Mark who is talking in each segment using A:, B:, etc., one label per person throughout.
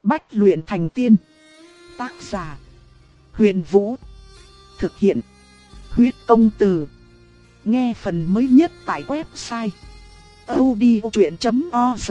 A: Bách luyện thành tiên. Tác giả: Huyền Vũ. Thực hiện: Huyết Công Từ. Nghe phần mới nhất tại website audiochuyện.org.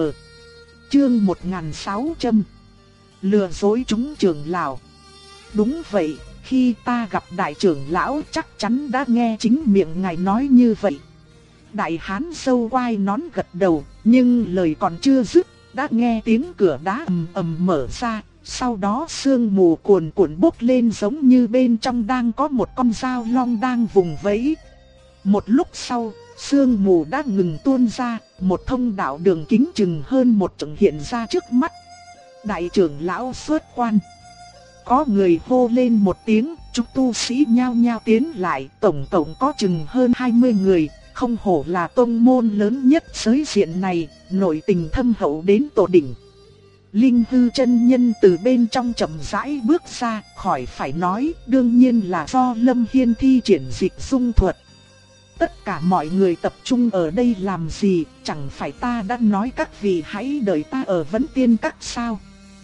A: Chương 1600. Lừa dối chúng trưởng lão. Đúng vậy, khi ta gặp đại trưởng lão chắc chắn đã nghe chính miệng ngài nói như vậy. Đại hán râu quai nón gật đầu, nhưng lời còn chưa dứt, đã nghe tiếng cửa đá ầm ầm mở ra, sau đó sương mù cuồn cuộn bốc lên giống như bên trong đang có một con dao long đang vùng vẫy. Một lúc sau, sương mù đã ngừng tuôn ra, một thông đạo đường kính chừng hơn một trượng hiện ra trước mắt. Đại trưởng lão xuất quan. Có người hô lên một tiếng, chúng tu sĩ nhao nhao tiến lại, tổng cộng có chừng hơn 20 người, không hổ là tông môn lớn nhất giới diện này, nội tình thâm hậu đến tột đỉnh. Linh Hư chân nhân từ bên trong chậm rãi bước ra, khỏi phải nói, đương nhiên là do Lâm Hiên thi triển dịch dung thuật. Tất cả mọi người tập trung ở đây làm gì, chẳng phải ta đã nói các vị hãy đợi ta ở Vấn Tiên Các sao?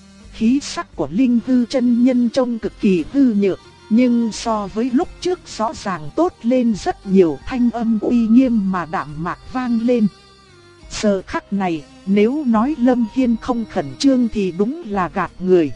A: Khí sắc của Linh Hư chân nhân trông cực kỳ hư nhược, nhưng so với lúc trước rõ ràng tốt lên rất nhiều, thanh âm uy nghiêm mà đạm mạc vang lên. Giờ khắc này, nếu nói Lâm Hiên không khẩn trương thì đúng là gạt người.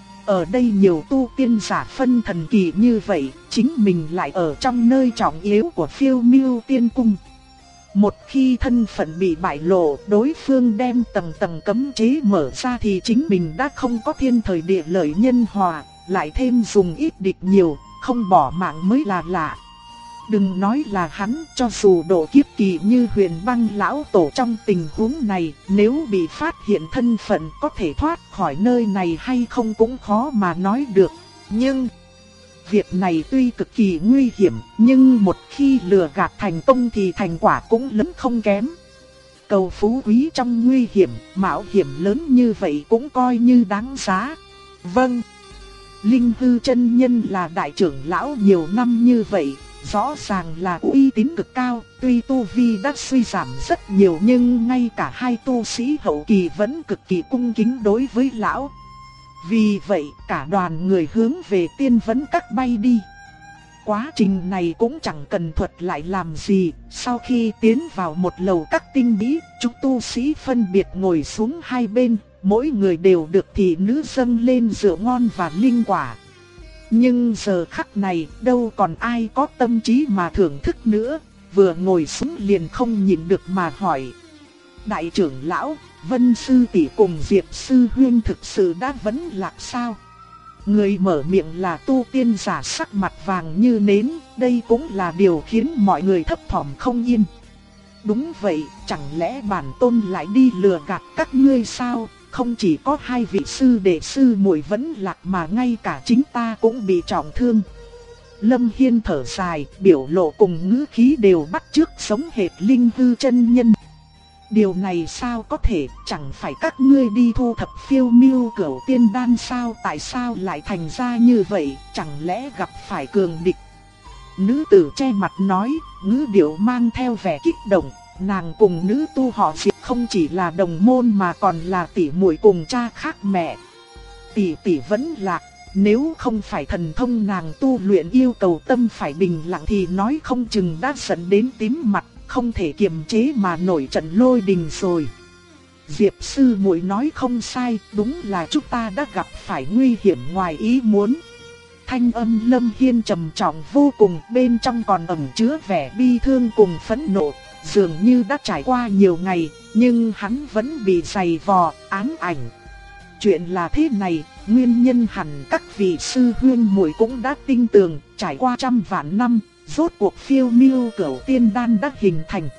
A: Ở đây nhiều tu tiên giả phân thần kỳ như vậy, chính mình lại ở trong nơi trọng yếu của Phiêu Miêu Tiên Cung. Một khi thân phận bị bại lộ, đối phương đem tầng tầng cấm chế mở ra thì chính mình đã không có thiên thời địa lợi nhân hòa, lại thêm dùng ít địch nhiều, không bỏ mạng mới là lạ. Đừng nói là hắn, cho dù độ kiếp kỳ như Huyền Băng lão tổ trong tình huống này, nếu bị phát hiện thân phận có thể thoát khỏi nơi này hay không cũng khó mà nói được. Nhưng việc này tuy cực kỳ nguy hiểm, nhưng một khi lừa gạt thành công thì thành quả cũng lớn không kém. Cầu phú quý trong nguy hiểm, mạo hiểm lớn như vậy cũng coi như đáng giá. Vâng. Linh Hư chân nhân là đại trưởng lão nhiều năm như vậy, rõ ràng là uy tín cực cao, tuy tu vi đã suy giảm rất nhiều nhưng ngay cả hai tu sĩ hậu kỳ vẫn cực kỳ cung kính đối với lão. Vì vậy cả đoàn người hướng về Tiên Vấn Các bay đi. Quá trình này cũng chẳng cần thuật lại làm gì, sau khi tiến vào một lầu các tinh mỹ, chúng tu sĩ phân biệt ngồi xuống hai bên, mỗi người đều được thị nữ dâng lên rượu ngon và linh quả. Nhưng giờ khắc này đâu còn ai có tâm trí mà thưởng thức nữa, vừa ngồi xuống liền không nhịn được mà hỏi. Đại trưởng lão, Vân sư tỷ cùng Diệp sư huynh thực sự đã vấn lạc sao? Người mở miệng là tu tiên giả sắc mặt vàng như nến, đây cũng là điều khiến mọi người thấp thỏm không yên. Đúng vậy, chẳng lẽ bản tôn lại đi lừa gạt các ngươi sao? Không chỉ có hai vị sư đệ sư muội vẫn lạc mà ngay cả chính ta cũng bị trọng thương. Lâm Hiên thở dài, biểu lộ cùng ngữ khí đều bắt chước sống hệt Linh Hư chân nhân. Điều này sao có thể, chẳng phải các ngươi đi thu thập Phiêu Miêu Cửu Tiên Đan sao, tại sao lại thành ra như vậy, chẳng lẽ gặp phải cường địch? Nữ tử che mặt nói, ngữ điệu mang theo vẻ kích động, nàng cùng nữ tu họ Diệp không chỉ là đồng môn mà còn là tỷ muội cùng cha khác mẹ. Tỷ tỷ vẫn lạc, nếu không phải thần thông nàng tu luyện yêu cầu tâm phải bình lặng thì nói không chừng đã giận đến tím mặt, không thể kiềm chế mà nổi trận lôi đình rồi. Diệp sư muội nói không sai, đúng là chúng ta đã gặp phải nguy hiểm ngoài ý muốn. Thanh âm Lâm Hiên trầm trọng vô cùng, bên trong còn ẩn chứa vẻ bi thương cùng phẫn nộ, dường như đã trải qua nhiều ngày, nhưng hắn vẫn bị dày vò, ám ảnh. Chuyện là thế này, nguyên nhân hẳn các vị sư huynh muội cũng đã tin tưởng, trải qua trăm vạn năm, rốt cuộc Phiêu Miêu Cửu Tiên Đan đã hình thành.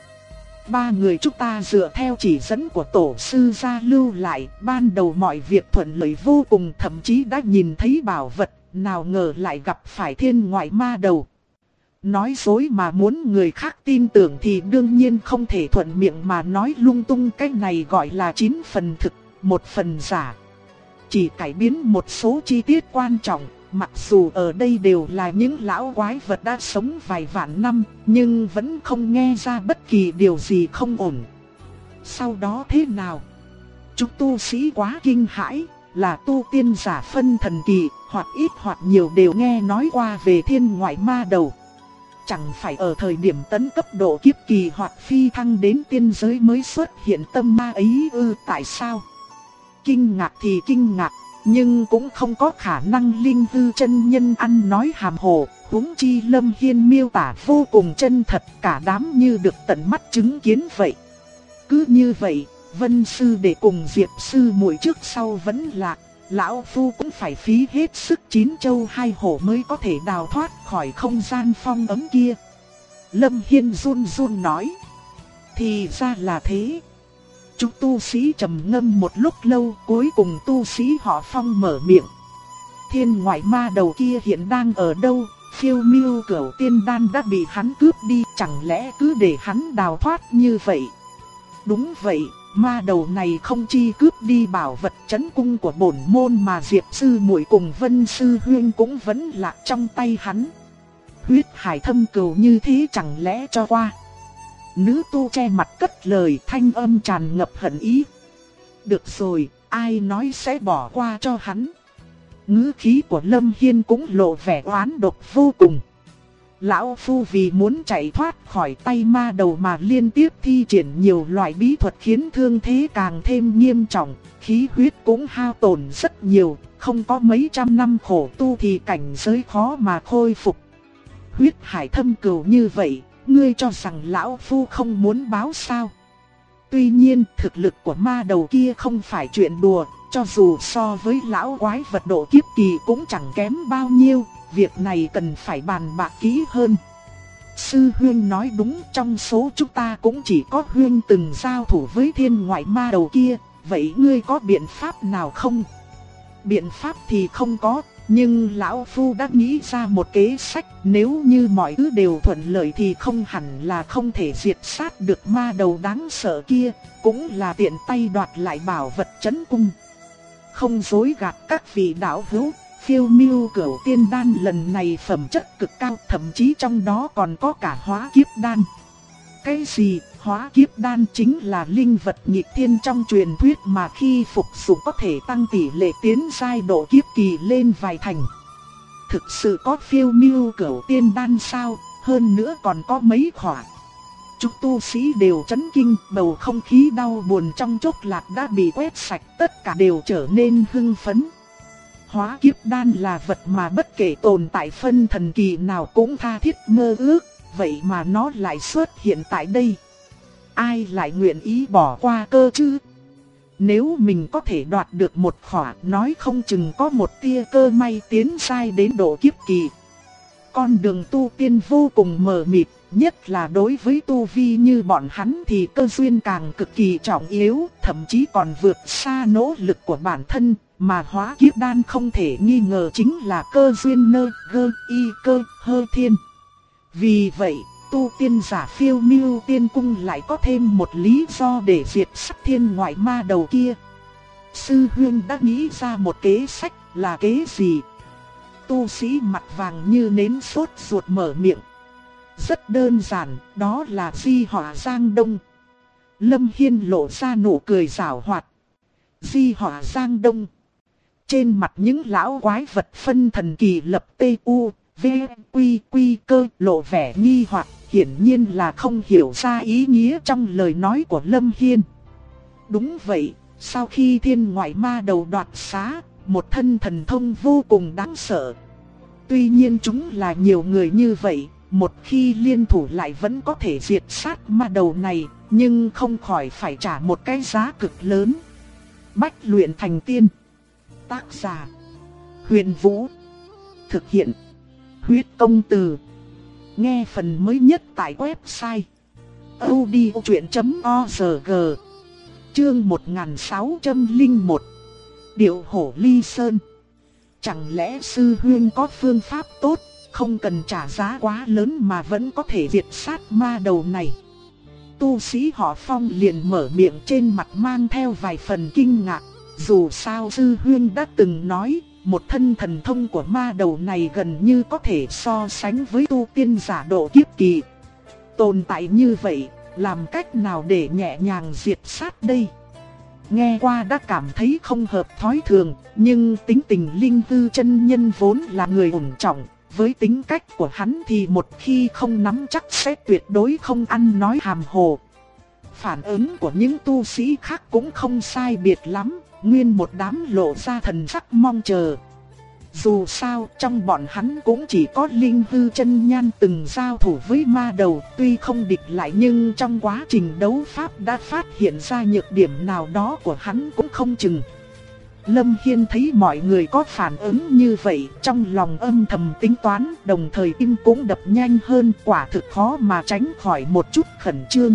A: Ba người chúng ta dựa theo chỉ dẫn của tổ sư gia lưu lại, ban đầu mọi việc thuận lợi vô cùng, thậm chí đã nhìn thấy bảo vật, nào ngờ lại gặp phải thiên ngoại ma đầu. Nói dối mà muốn người khác tin tưởng thì đương nhiên không thể thuận miệng mà nói lung tung, cái này gọi là 9 phần thực, 1 phần giả. Chỉ cải biến một số chi tiết quan trọng, mặc dù ở đây đều là những lão quái vật đã sống vài vạn năm, nhưng vẫn không nghe ra bất kỳ điều gì không ổn. Sau đó thế nào? Chúng tu sĩ quá kinh hãi, là tu tiên giả phân thần kỳ, hoặc ít hoặc nhiều đều nghe nói qua về thiên ngoại ma đầu. Chẳng phải ở thời điểm tấn cấp độ kiếp kỳ hoặc phi thăng đến tiên giới mới xuất hiện tâm ma ấy ư? Tại sao? Kinh ngạc thì kinh ngạc, nhưng cũng không có khả năng linh hư chân nhân ăn nói hàm hồ. Huống chi Lâm Hiên miêu tả vô cùng chân thật, cả đám như được tận mắt chứng kiến vậy. Cứ như vậy, Vân sư đệ cùng Diệp sư muội trước sau vẫn lạc, lão phu cũng phải phí hết sức chín châu hai hổ mới có thể đào thoát khỏi không gian phong ấn kia. Lâm Hiên run run nói. Thì ra là thế. Chúng tu sĩ trầm ngâm một lúc lâu, cuối cùng tu sĩ họ Phong mở miệng. Thiên ngoại ma đầu kia hiện đang ở đâu? Phiêu Miêu Cửu Tiên Đan đã bị hắn cướp đi, chẳng lẽ cứ để hắn đào thoát như vậy? Đúng vậy, ma đầu này không chi cướp đi bảo vật trấn cung của bổn môn mà Diệp sư muội cùng Vân sư huynh cũng vẫn lạc trong tay hắn. Huyết hải thâm cừu như thế chẳng lẽ cho qua? Nữ tu che mặt cất lời, thanh âm tràn ngập hận ý. Được rồi, ai nói sẽ bỏ qua cho hắn? Ngữ khí của Lâm Hiên cũng lộ vẻ oán độc vô cùng. Lão phu vì muốn chạy thoát khỏi tay ma đầu mà liên tiếp thi triển nhiều loại bí thuật khiến thương thế càng thêm nghiêm trọng, khí huyết cũng hao tổn rất nhiều, không có mấy trăm năm khổ tu thì cảnh giới khó mà khôi phục. Huyết hải thâm cừu như vậy, ngươi cho rằng lão phu không muốn báo sao? Tuy nhiên, thực lực của ma đầu kia không phải chuyện đùa, cho dù so với lão quái vật độ kiếp kỳ cũng chẳng kém bao nhiêu, việc này cần phải bàn bạc kỹ hơn. Sư huynh nói đúng, trong số chúng ta cũng chỉ có huynh từng giao thủ với thiên ngoại ma đầu kia, vậy ngươi có biện pháp nào không? Biện pháp thì không có, nhưng lão phu đã nghĩ ra một kế sách, nếu như mọi thứ đều thuận lợi thì không hẳn là không thể diệt sát được ma đầu đáng sợ kia, cũng là tiện tay đoạt lại bảo vật trấn cung. Không dối gạt các vị đạo hữu, Phiêu Miêu Cửu Tiên Đan lần này phẩm chất cực cao, thậm chí trong đó còn có cả hóa kiếp đan. Cái gì? Hóa kiếp đan chính là linh vật nghịch thiên trong truyền thuyết mà khi phục dụng có thể tăng tỷ lệ tiến giai độ kiếp kỳ lên vài thành. Thực sự có Phiêu Miêu Cửu Tiên Đan sao? Hơn nữa còn có mấy khỏa. Chúng tu sĩ đều chấn kinh, bầu không khí đau buồn trong chốc lát đã bị quét sạch, tất cả đều trở nên hưng phấn. Hóa kiếp đan là vật mà bất kể tồn tại phân thần kỳ nào cũng tha thiết mơ ước, vậy mà nó lại xuất hiện tại đây. Ai lại nguyện ý bỏ qua cơ chứ? Nếu mình có thể đoạt được một khỏa, nói không chừng có một tia cơ may tiến giai đến độ kiếp kỳ. Con đường tu tiên vô cùng mờ mịt, nhất là đối với tu vi như bọn hắn thì cơ duyên càng cực kỳ trọng yếu, thậm chí còn vượt xa nỗ lực của bản thân, mà hóa kiếp đan không thể nghi ngờ chính là cơ duyên nơ gơ y cơ hơ thiên. Vì vậy, tu tiên giả Phiêu Miêu Tiên Cung lại có thêm một lý do để diệt sát thiên ngoại ma đầu kia. Sư huynh đã nghĩ ra một kế sách, là kế gì? Tu sĩ mặt vàng như nến sốt ruột mở miệng. Rất đơn giản, đó là Di Họa Giang Đông. Lâm Hiên lộ ra nụ cười giảo hoạt. Di Họa Giang Đông. Trên mặt những lão quái vật phân thần kỳ lập T.U. V. Quy Quy Cơ lộ vẻ nghi hoặc, hiển nhiên là không hiểu ra ý nghĩa trong lời nói của Lâm Hiên. Đúng vậy, sau khi thiên ngoại ma đầu đoạt xá, một thân thần thông vô cùng đáng sợ. Tuy nhiên chúng là nhiều người như vậy, một khi liên thủ lại vẫn có thể diệt sát ma đầu này, nhưng không khỏi phải trả một cái giá cực lớn. Bách luyện thành tiên. Tác giả: Huyền Vũ. Thực hiện: Huyết Công Từ. Nghe phần mới nhất tại website audiochuyện.org. Chương 1601. Điệu hổ ly sơn. Chẳng lẽ sư huynh có phương pháp tốt, không cần trả giá quá lớn mà vẫn có thể diệt sát ma đầu này? Tu sĩ họ Phong liền mở miệng, trên mặt mang theo vài phần kinh ngạc. Dù sao sư huynh đã từng nói, một thân thần thông của ma đầu này gần như có thể so sánh với tu tiên giả độ kiếp kỳ. Tồn tại như vậy, làm cách nào để nhẹ nhàng diệt sát đây? nghe qua đã cảm thấy không hợp thói thường, nhưng tính tình Linh Tư chân nhân vốn là người ổn trọng, với tính cách của hắn thì một khi không nắm chắc sẽ tuyệt đối không ăn nói hàm hồ. Phản ứng của những tu sĩ khác cũng không sai biệt lắm, nguyên một đám lộ ra thần sắc mong chờ. Dù sao trong bọn hắn cũng chỉ có Linh Tư chân nhân từng giao thủ với ma đầu, tuy không địch lại nhưng trong quá trình đấu pháp đã phát hiện ra nhược điểm nào đó của hắn cũng không chừng. Lâm Hiên thấy mọi người có phản ứng như vậy, trong lòng âm thầm tính toán, đồng thời tim cũng đập nhanh hơn, quả thực khó mà tránh khỏi một chút khẩn trương.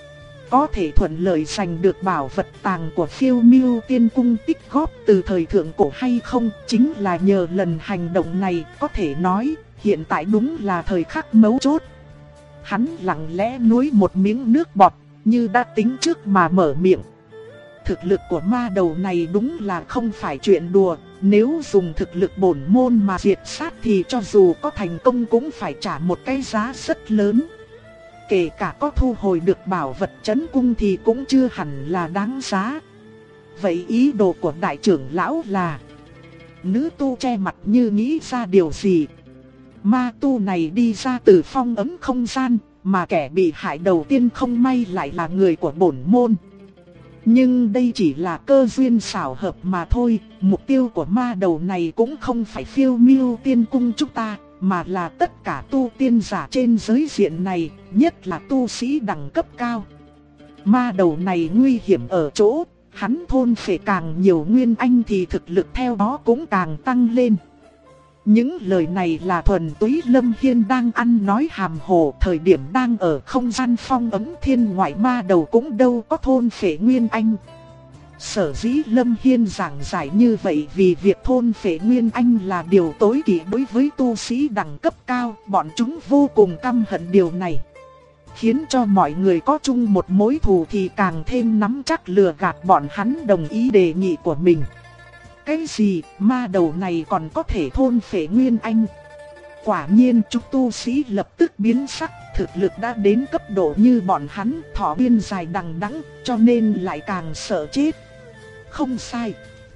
A: Có thể thuận lợi giành được bảo vật tàng của Phiêu Miêu Tiên Cung tích góp từ thời thượng cổ hay không, chính là nhờ lần hành động này. Có thể nói, hiện tại đúng là thời khắc mấu chốt. Hắn lặng lẽ nuốt một miếng nước bọt, như đã tính trước mà mở miệng. Thực lực của ma đầu này đúng là không phải chuyện đùa, nếu dùng thực lực bổn môn mà diệt sát thì cho dù có thành công cũng phải trả một cái giá rất lớn. Kể cả có thu hồi được bảo vật trấn cung thì cũng chưa hẳn là đáng giá. Vậy ý đồ của đại trưởng lão là? Nữ tu che mặt như nghĩ ra điều gì. Ma tu này đi ra từ phong ấn không gian, mà kẻ bị hại đầu tiên không may lại là người của bổn môn. Nhưng đây chỉ là cơ duyên xảo hợp mà thôi, mục tiêu của ma đầu này cũng không phải Phiêu Miêu Tiên Cung chúng ta, mà là tất cả tu tiên giả trên giới diện này, nhất là tu sĩ đẳng cấp cao. Ma đầu này nguy hiểm ở chỗ, hắn thôn phệ càng nhiều nguyên anh thì thực lực theo đó cũng càng tăng lên. Những lời này là thuần túy Lâm Hiên đang ăn nói hàm hồ, thời điểm đang ở không gian phong ấn thiên ngoại ma đầu cũng đâu có thôn phệ nguyên anh. Sở dĩ Lâm Hiên giảng giải như vậy vì việc thôn phệ nguyên anh là điều tối kỵ đối với tu sĩ đẳng cấp cao, bọn chúng vô cùng căm hận điều này. Khiến cho mọi người có chung một mối thù thì càng thêm nắm chắc lừa gạt bọn hắn đồng ý đề nghị của mình. Cái gì, ma đầu này còn có thể thôn phệ nguyên anh? Quả nhiên chúng tu sĩ lập tức biến sắc, thực lực đã đến cấp độ như bọn hắn, thọ biên dài đằng đẵng, cho nên lại càng sợ chết. Không sai.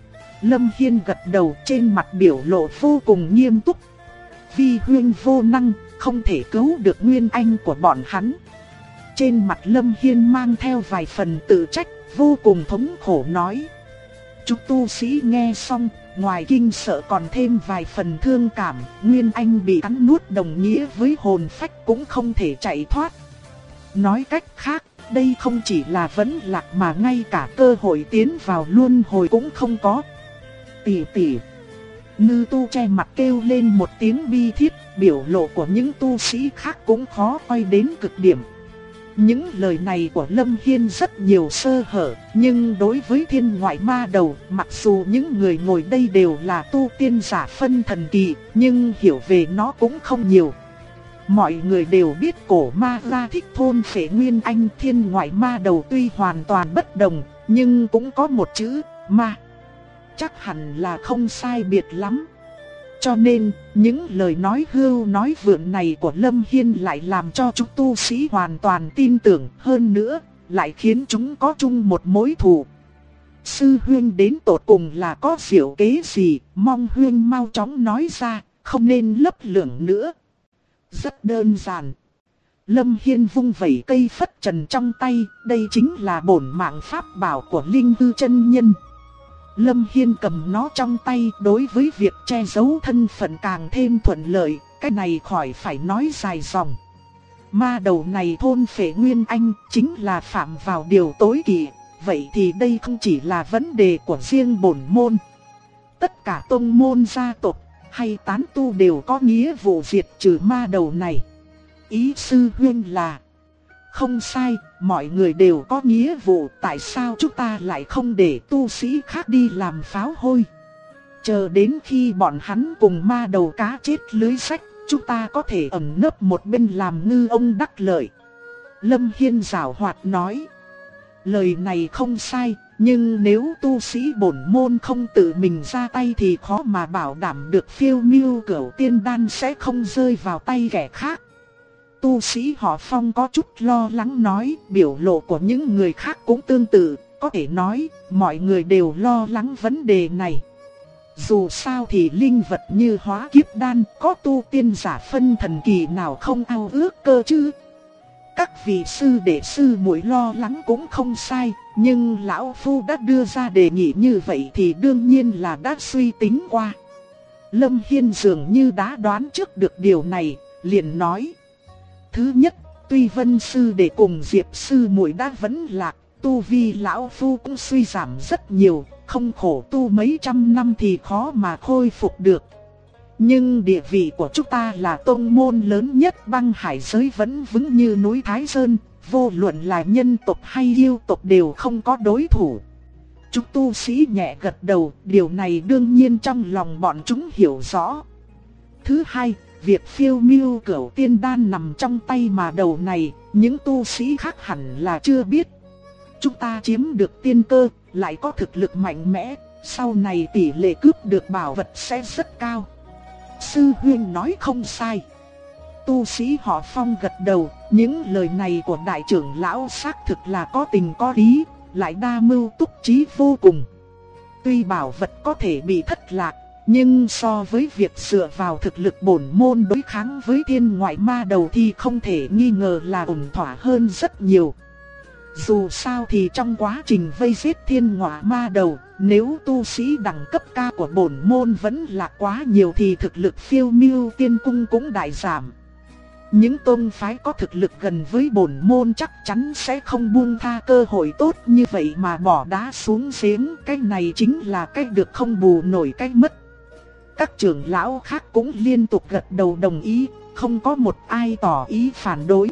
A: Lâm Hiên gật đầu, trên mặt biểu lộ vô cùng nghiêm túc. Vi huynh vô năng, không thể cứu được nguyên anh của bọn hắn. Trên mặt Lâm Hiên mang theo vài phần tự trách, vô cùng thống khổ nói. Chúng tu sĩ nghe xong, ngoài kinh sợ còn thêm vài phần thương cảm, nguyên anh bị cắn nuốt đồng nghĩa với hồn phách cũng không thể chạy thoát. Nói cách khác, đây không chỉ là vẫn lạc mà ngay cả cơ hội tiến vào luân hồi cũng không có. Tỷ tỷ. Nữ tu che mặt kêu lên một tiếng bi thiết, biểu lộ của những tu sĩ khác cũng khó coi đến cực điểm. Những lời này của Lâm Hiên rất nhiều sơ hở, nhưng đối với thiên ngoại ma đầu, mặc dù những người ngồi đây đều là tu tiên giả phân thần kỳ, nhưng hiểu về nó cũng không nhiều. Mọi người đều biết cổ ma ra thích thôn phệ nguyên anh, thiên ngoại ma đầu tuy hoàn toàn bất đồng, nhưng cũng có một chữ, ma. Chắc hẳn là không sai biệt lắm. Cho nên, những lời nói hưu nói vượn này của Lâm Hiên lại làm cho chúng tu sĩ hoàn toàn tin tưởng, hơn nữa, lại khiến chúng có chung một mối thù. Sư huynh đến tột cùng là có diệu kế gì, mong huynh mau chóng nói ra, không nên lấp lửng nữa. Rất đơn giản. Lâm Hiên vung vẩy cây phất trần trong tay, đây chính là bổn mạng pháp bảo của Linh Tư chân nhân. Lâm Hiên cầm nó trong tay, đối với việc che giấu thân phận càng thêm thuận lợi, cái này khỏi phải nói dài dòng. Ma đầu này thôn phệ nguyên anh chính là phạm vào điều tối kỵ, vậy thì đây không chỉ là vấn đề của riêng bổn môn. Tất cả tông môn gia tộc hay tán tu đều có nghĩa vụ diệt trừ ma đầu này. Ý sư huynh là... Không sai, mọi người đều có nghĩa vụ, tại sao chúng ta lại không để tu sĩ khác đi làm pháo hôi? Chờ đến khi bọn hắn cùng ma đầu cá chết lưới rách, chúng ta có thể ẩn nấp một bên làm ngư ông đắc lợi. Lâm Hiên giảo hoạt nói. Lời này không sai, nhưng nếu tu sĩ bổn môn không tự mình ra tay thì khó mà bảo đảm được Phiêu Miêu Cửu Tiên Đan sẽ không rơi vào tay kẻ khác. Tu sĩ họ Phong có chút lo lắng nói, biểu lộ của những người khác cũng tương tự, có thể nói, mọi người đều lo lắng vấn đề này. Dù sao thì linh vật như hóa kiếp đan, có tu tiên giả phân thần kỳ nào không ao ước cơ chứ. Các vị sư đệ sư muội lo lắng cũng không sai, nhưng lão phu đã đưa ra đề nghị như vậy thì đương nhiên là đã suy tính qua. Lâm Hiên dường như đã đoán trước được điều này, liền nói: thứ nhất, tuy Vân sư đệ cùng Diệp sư muội đã vẫn lạc, tu vi lão phu cũng suy giảm rất nhiều, không khổ tu mấy trăm năm thì khó mà khôi phục được. Nhưng địa vị của chúng ta là tông môn lớn nhất băng hải giới vẫn vững như núi Thái Sơn, vô luận là nhân tộc hay yêu tộc đều không có đối thủ. Chúng tu sĩ nhẹ gật đầu, điều này đương nhiên trong lòng bọn chúng hiểu rõ. Thứ hai, việc phiêu miêu cửu tiên đan nằm trong tay mà đầu này, những tu sĩ khác hẳn là chưa biết. Chúng ta chiếm được tiên cơ, lại có thực lực mạnh mẽ, sau này tỷ lệ cướp được bảo vật sẽ rất cao. Sư huynh nói không sai. Tu sĩ họ Phong gật đầu, những lời này của đại trưởng lão xác thực là có tình có lý, lại đa mưu túc trí vô cùng. Tuy bảo vật có thể bị thất lạc, nhưng so với việc dựa vào thực lực bổn môn đối kháng với thiên ngoại ma đầu thì không thể nghi ngờ là ổn thỏa hơn rất nhiều. Dù sao thì trong quá trình vây giết thiên ngoại ma đầu, nếu tu sĩ đẳng cấp cao của bổn môn vẫn là quá nhiều thì thực lực phiêu miêu tiên cung cũng đại giảm. Những tôn phái có thực lực gần với bổn môn chắc chắn sẽ không buông tha cơ hội tốt như vậy mà bỏ đá xuống giếng. Cái này chính là cái được không bù nổi cái mất. Các trưởng lão khác cũng liên tục gật đầu đồng ý, không có một ai tỏ ý phản đối.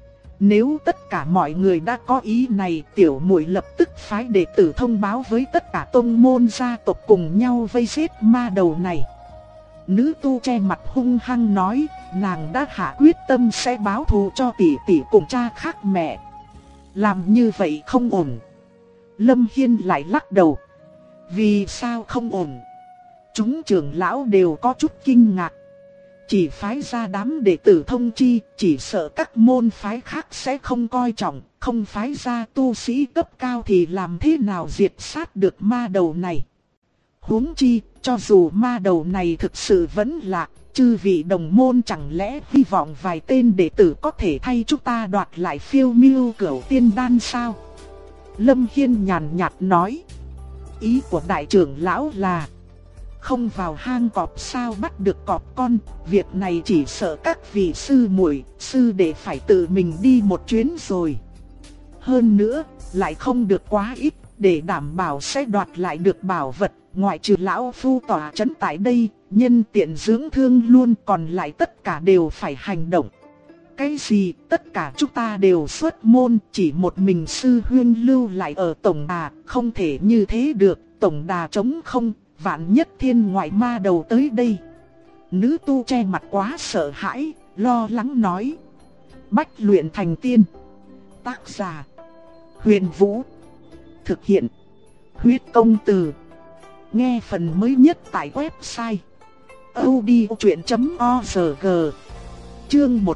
A: Nếu tất cả mọi người đã có ý này, tiểu muội lập tức phái đệ tử thông báo với tất cả tông môn gia tộc cùng nhau vây giết ma đầu này. Nữ tu che mặt hung hăng nói, nàng đã hạ quyết tâm sẽ báo thù cho tỷ tỷ cùng cha khác mẹ. Làm như vậy không ổn. Lâm Hiên lại lắc đầu. Vì sao không ổn? Chúng trưởng lão đều có chút kinh ngạc. Chỉ phái ra đám đệ tử thông chi, chỉ sợ các môn phái khác sẽ không coi trọng, không phái ra tu sĩ cấp cao thì làm thế nào diệt sát được ma đầu này. Huống chi, cho dù ma đầu này thực sự vẫn lạc, chư vị đồng môn chẳng lẽ hy vọng vài tên đệ tử có thể thay chúng ta đoạt lại phiêu miêu cửu tiên đan sao? Lâm Hiên nhàn nhạt nói. Ý của đại trưởng lão là không vào hang cọp sao bắt được cọp con, việc này chỉ sợ các vị sư muội, sư đệ phải tự mình đi một chuyến rồi. Hơn nữa, lại không được quá ít, để đảm bảo sẽ đoạt lại được bảo vật, ngoại trừ lão phu tỏa trấn tại đây, nhân tiện dưỡng thương luôn, còn lại tất cả đều phải hành động. Cái gì, tất cả chúng ta đều xuất môn, chỉ một mình sư huynh lưu lại ở tổng đà, không thể như thế được, tổng đà trống không. Vạn nhất thiên ngoại ma đầu tới đây. Nữ tu che mặt quá sợ hãi, lo lắng nói. Bách luyện thành tiên. Tác giả Huyền Vũ. Thực hiện Huyết Công Từ. Nghe phần mới nhất tại website audiochuyện.org. Chương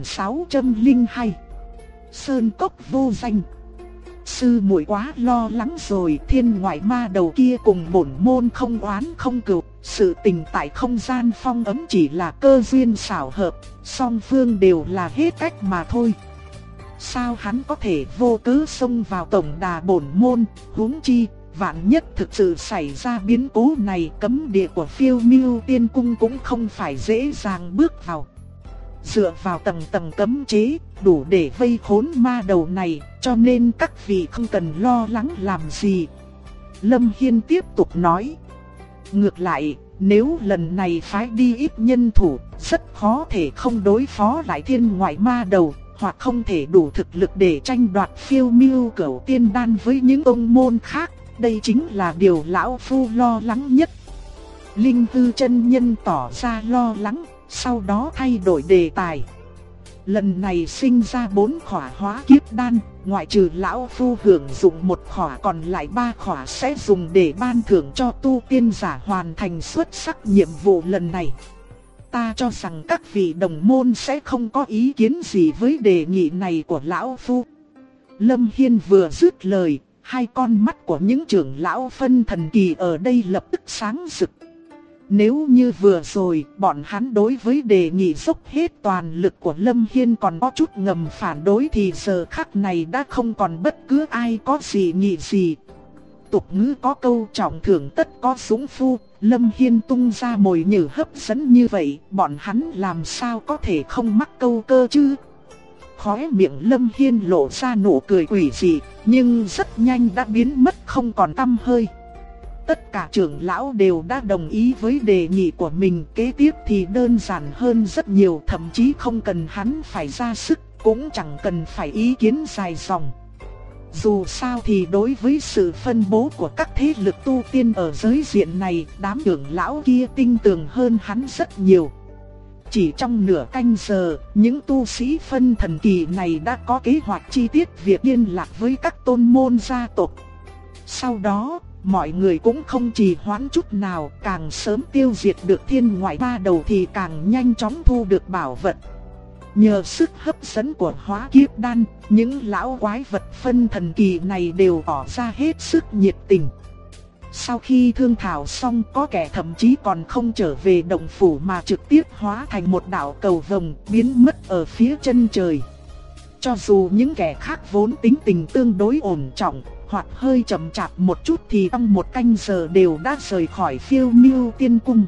A: 1602. Sơn cốc vô danh. Sư muội quá lo lắng rồi, thiên ngoại ma đầu kia cùng bổn môn không oán không cừu, sự tình tại không gian phong ấm chỉ là cơ duyên xảo hợp, song phương đều là hết cách mà thôi. Sao hắn có thể vô cớ xông vào tổng đà bổn môn, huống chi, vạn nhất thực sự xảy ra biến cố này, cấm địa của phiêu miêu tiên cung cũng không phải dễ dàng bước vào. Dựa vào tầng tầng cấm chế, đủ để vây khốn ma đầu này, cho nên các vị không cần lo lắng làm gì. Lâm Hiên tiếp tục nói. Ngược lại, nếu lần này phái đi ít nhân thủ, rất khó thể không đối phó lại thiên ngoại ma đầu, hoặc không thể đủ thực lực để tranh đoạt phiêu miêu cửu tiên đan với những tông môn khác. Đây chính là điều lão phu lo lắng nhất. Linh Hư chân nhân tỏ ra lo lắng, sau đó thay đổi đề tài. Lần này sinh ra 4 khỏa hóa kiếp đan, ngoại trừ lão phu hưởng dụng 1 khỏa, còn lại 3 khỏa sẽ dùng để ban thưởng cho tu tiên giả hoàn thành xuất sắc nhiệm vụ lần này. Ta cho rằng các vị đồng môn sẽ không có ý kiến gì với đề nghị này của lão phu. Lâm Hiên vừa dứt lời, hai con mắt của những trưởng lão phân thần kỳ ở đây lập tức sáng rực. Nếu như vừa rồi bọn hắn đối với đề nghị dốc hết toàn lực của Lâm Hiên còn có chút ngầm phản đối thì giờ khắc này đã không còn bất cứ ai có gì nghị gì. Tục ngữ có câu trọng thưởng tất có dũng phu, Lâm Hiên tung ra mồi nhử hấp dẫn như vậy, bọn hắn làm sao có thể không mắc câu cơ chứ? Khóe miệng Lâm Hiên lộ ra nụ cười quỷ dị, nhưng rất nhanh đã biến mất không còn tăm hơi. Tất cả trưởng lão đều đã đồng ý với đề nghị của mình, kế tiếp thì đơn giản hơn rất nhiều, thậm chí không cần hắn phải ra sức, cũng chẳng cần phải ý kiến dài dòng. Dù sao thì đối với sự phân bố của các thế lực tu tiên ở giới diện này, đám trưởng lão kia tin tưởng hơn hắn rất nhiều. Chỉ trong nửa canh giờ, những tu sĩ phân thần kỳ này đã có kế hoạch chi tiết việc liên lạc với các tôn môn gia tộc. Sau đó, mọi người cũng không trì hoãn chút nào, càng sớm tiêu diệt được thiên ngoại ba đầu thì càng nhanh chóng thu được bảo vật. Nhờ sức hấp dẫn của hóa kiếp đan, những lão quái vật phân thần kỳ này đều tỏ ra hết sức nhiệt tình. Sau khi thương thảo xong, có kẻ thậm chí còn không trở về động phủ mà trực tiếp hóa thành một đạo cầu vồng biến mất ở phía chân trời. Cho dù những kẻ khác vốn tính tình tương đối ổn trọng, hoặc hơi chậm chạp một chút thì trong một canh giờ đều đã rời khỏi Phiêu Miêu Tiên Cung.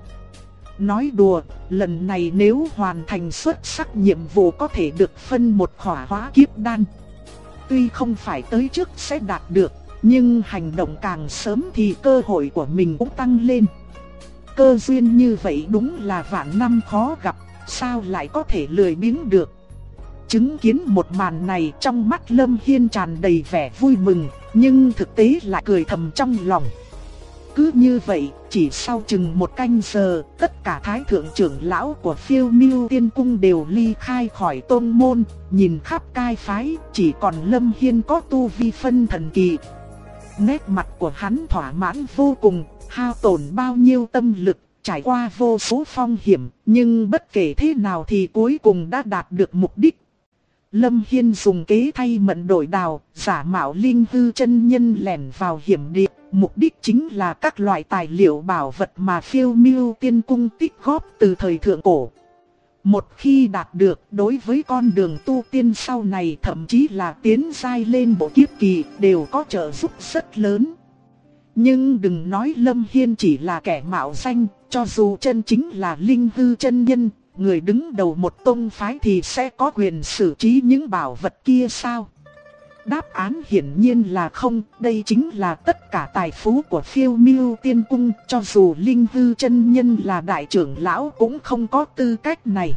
A: Nói đùa, lần này nếu hoàn thành xuất sắc nhiệm vụ có thể được phân một khỏa hóa kiếp đan. Tuy không phải tới trước sẽ đạt được, nhưng hành động càng sớm thì cơ hội của mình cũng tăng lên. Cơ duyên như vậy đúng là vạn năm khó gặp, sao lại có thể lười biếng được. Chứng kiến một màn này, trong mắt Lâm Hiên tràn đầy vẻ vui mừng, nhưng thực tế lại cười thầm trong lòng. Cứ như vậy, chỉ sau chừng một canh giờ, tất cả thái thượng trưởng lão của Phiêu Miêu Tiên Cung đều ly khai khỏi tôn môn, nhìn khắp cai phái, chỉ còn Lâm Hiên có tu vi phân thần kỳ. Nét mặt của hắn thỏa mãn vô cùng, hao tổn bao nhiêu tâm lực, trải qua vô số phong hiểm, nhưng bất kể thế nào thì cuối cùng đã đạt được mục đích. Lâm Hiên dùng kế thay mận đổi đào, giả mạo linh hư chân nhân lẻn vào hiểm địa, mục đích chính là các loại tài liệu bảo vật mà Phiêu Miêu Tiên Cung tích góp từ thời thượng cổ. Một khi đạt được, đối với con đường tu tiên sau này, thậm chí là tiến giai lên bộ kiếp kỳ, đều có trợ giúp rất lớn. Nhưng đừng nói Lâm Hiên chỉ là kẻ mạo danh, cho dù chân chính là linh hư chân nhân, người đứng đầu một tông phái thì sẽ có quyền xử trí những bảo vật kia sao? Đáp án hiển nhiên là không, đây chính là tất cả tài phú của Phiêu Miêu Tiên Cung, cho dù linh hư chân nhân là đại trưởng lão cũng không có tư cách này.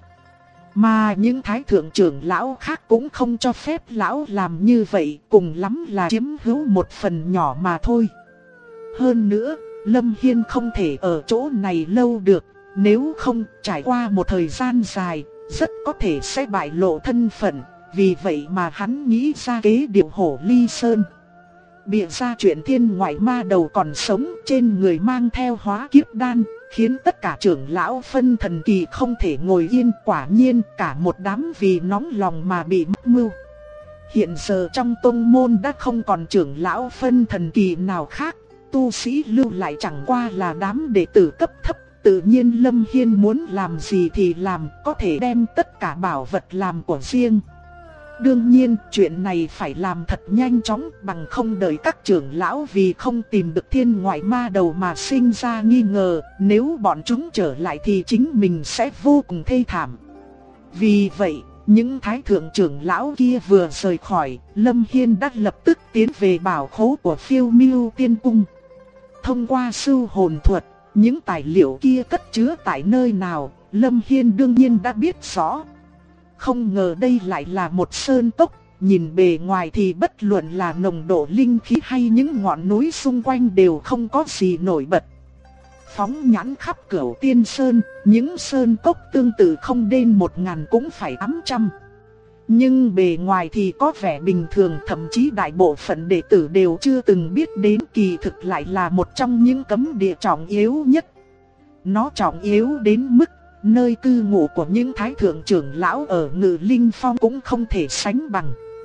A: Mà những thái thượng trưởng lão khác cũng không cho phép lão làm như vậy, cùng lắm là chiếm hữu một phần nhỏ mà thôi. Hơn nữa, Lâm Hiên không thể ở chỗ này lâu được, nếu không trải qua một thời gian dài, rất có thể sẽ bại lộ thân phận. Vì vậy mà hắn nghĩ ra kế điệu hổ ly sơn. Bịa ra chuyện thiên ngoại ma đầu còn sống trên người mang theo hóa kiếp đan, khiến tất cả trưởng lão phân thần kỳ không thể ngồi yên. Quả nhiên cả một đám vì nóng lòng mà bị mắc mưu. Hiện giờ trong tông môn đã không còn trưởng lão phân thần kỳ nào khác, tu sĩ lưu lại chẳng qua là đám đệ tử cấp thấp. Tự nhiên Lâm Hiên muốn làm gì thì làm, có thể đem tất cả bảo vật làm của riêng. Đương nhiên chuyện này phải làm thật nhanh chóng, bằng không đợi các trưởng lão vì không tìm được thiên ngoại ma đầu mà sinh ra nghi ngờ, nếu bọn chúng trở lại thì chính mình sẽ vô cùng thê thảm. Vì vậy, những thái thượng trưởng lão kia vừa rời khỏi, Lâm Hiên đã lập tức tiến về bảo khố của Phiêu Miêu Tiên Cung. Thông qua sưu hồn thuật, những tài liệu kia cất chứa tại nơi nào, Lâm Hiên đương nhiên đã biết rõ. Không ngờ đây lại là một sơn cốc, nhìn bề ngoài thì bất luận là nồng độ linh khí hay những ngọn núi xung quanh đều không có gì nổi bật. Phóng nhãn khắp Cửu Tiên Sơn, những sơn cốc tương tự không đến 1000 cũng phải 800. Nhưng bề ngoài thì có vẻ bình thường, thậm chí đại bộ phận đệ tử đều chưa từng biết đến, kỳ thực lại là một trong những cấm địa trọng yếu nhất. Nó trọng yếu đến mức nơi cư ngụ của những thái thượng trưởng lão ở Ngự Linh Phong cũng không thể sánh bằng.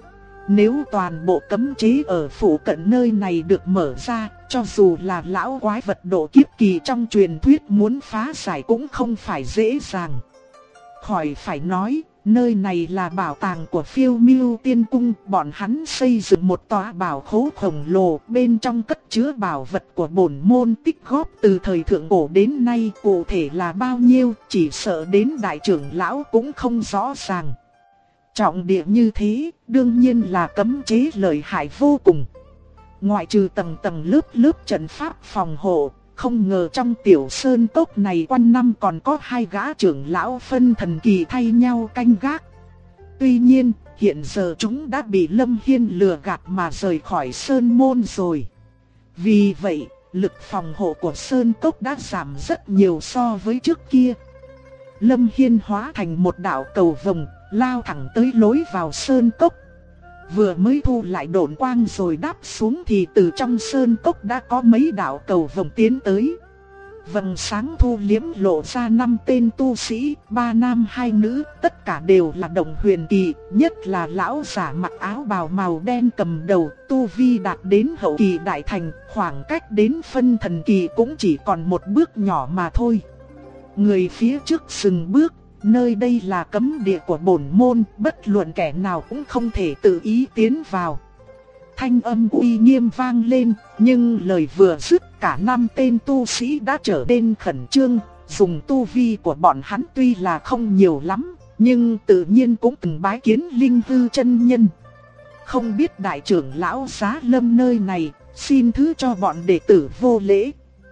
A: Nếu toàn bộ cấm chế ở phủ cận nơi này được mở ra, cho dù là lão quái vật độ kiếp kỳ trong truyền thuyết muốn phá giải cũng không phải dễ dàng. Khỏi phải nói, nơi này là bảo tàng của Phiêu Miêu Tiên Cung, bọn hắn xây dựng một tòa bảo khố khổng lồ, bên trong cất chứa bảo vật của bổn môn tích góp từ thời thượng cổ đến nay, cụ thể là bao nhiêu, chỉ sợ đến đại trưởng lão cũng không rõ ràng. Trọng địa như thế, đương nhiên là cấm chế lợi hại vô cùng. Ngoại trừ tầng tầng lớp lớp trận pháp phòng hộ, không ngờ trong tiểu sơn cốc này quanh năm còn có hai gã trưởng lão phân thần kỳ thay nhau canh gác. Tuy nhiên, hiện giờ chúng đã bị Lâm Hiên lừa gạt mà rời khỏi sơn môn rồi. Vì vậy, lực phòng hộ của sơn cốc đã giảm rất nhiều so với trước kia. Lâm Hiên hóa thành một đạo cầu vồng, lao thẳng tới lối vào sơn cốc. Vừa mới thu lại độn quang rồi đáp xuống thì từ trong sơn cốc đã có mấy đạo cầu vồng tiến tới. Vầng sáng thu liếm lộ ra 5 tên tu sĩ, 3 nam 2 nữ, tất cả đều là đồng huyền kỳ, nhất là lão giả mặc áo bào màu đen cầm đầu, tu vi đạt đến hậu kỳ đại thành, khoảng cách đến phân thần kỳ cũng chỉ còn một bước nhỏ mà thôi. Người phía trước dừng bước. Nơi đây là cấm địa của bổn môn, bất luận kẻ nào cũng không thể tự ý tiến vào. Thanh âm uy nghiêm vang lên, nhưng lời vừa dứt cả 5 tên tu sĩ đã trở nên khẩn trương. Dùng tu vi của bọn hắn tuy là không nhiều lắm, nhưng tự nhiên cũng từng bái kiến Linh Hư chân nhân. Không biết đại trưởng lão Giá Lâm nơi này, xin thứ cho bọn đệ tử vô lễ.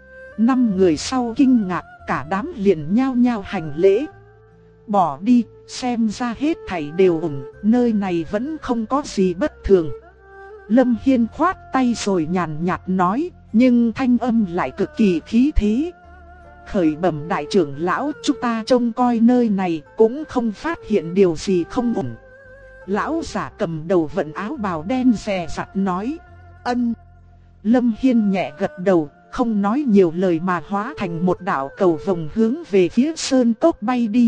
A: 5 người sau kinh ngạc, cả đám liền nhao nhao hành lễ. Bỏ đi, xem ra hết thảy đều ổn, nơi này vẫn không có gì bất thường. Lâm Hiên khoát tay rồi nhàn nhạt nói, nhưng thanh âm lại cực kỳ khí thế. Khởi bẩm đại trưởng lão, chúng ta trông coi nơi này cũng không phát hiện điều gì không ổn. Lão giả cầm đầu vận áo bào đen dè dặt nói, ân. Lâm Hiên nhẹ gật đầu, không nói nhiều lời mà hóa thành một đạo cầu vồng hướng về phía sơn cốc bay đi.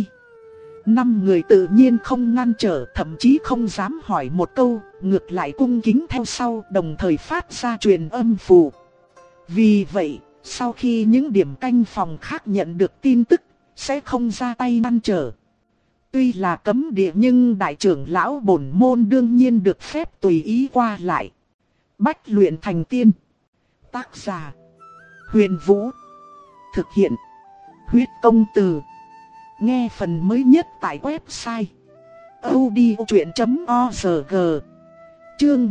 A: 5 người tự nhiên không ngăn trở, thậm chí không dám hỏi một câu, ngược lại cung kính theo sau, đồng thời phát ra truyền âm phù. Vì vậy, sau khi những điểm canh phòng khác nhận được tin tức, sẽ không ra tay ngăn trở. Tuy là cấm địa nhưng đại trưởng lão bổn môn đương nhiên được phép tùy ý qua lại. Bách luyện thành tiên. Tác giả: Huyền Vũ. Thực hiện: Huyết Công Từ. Nghe phần mới nhất tại website audiochuyện.org. Chương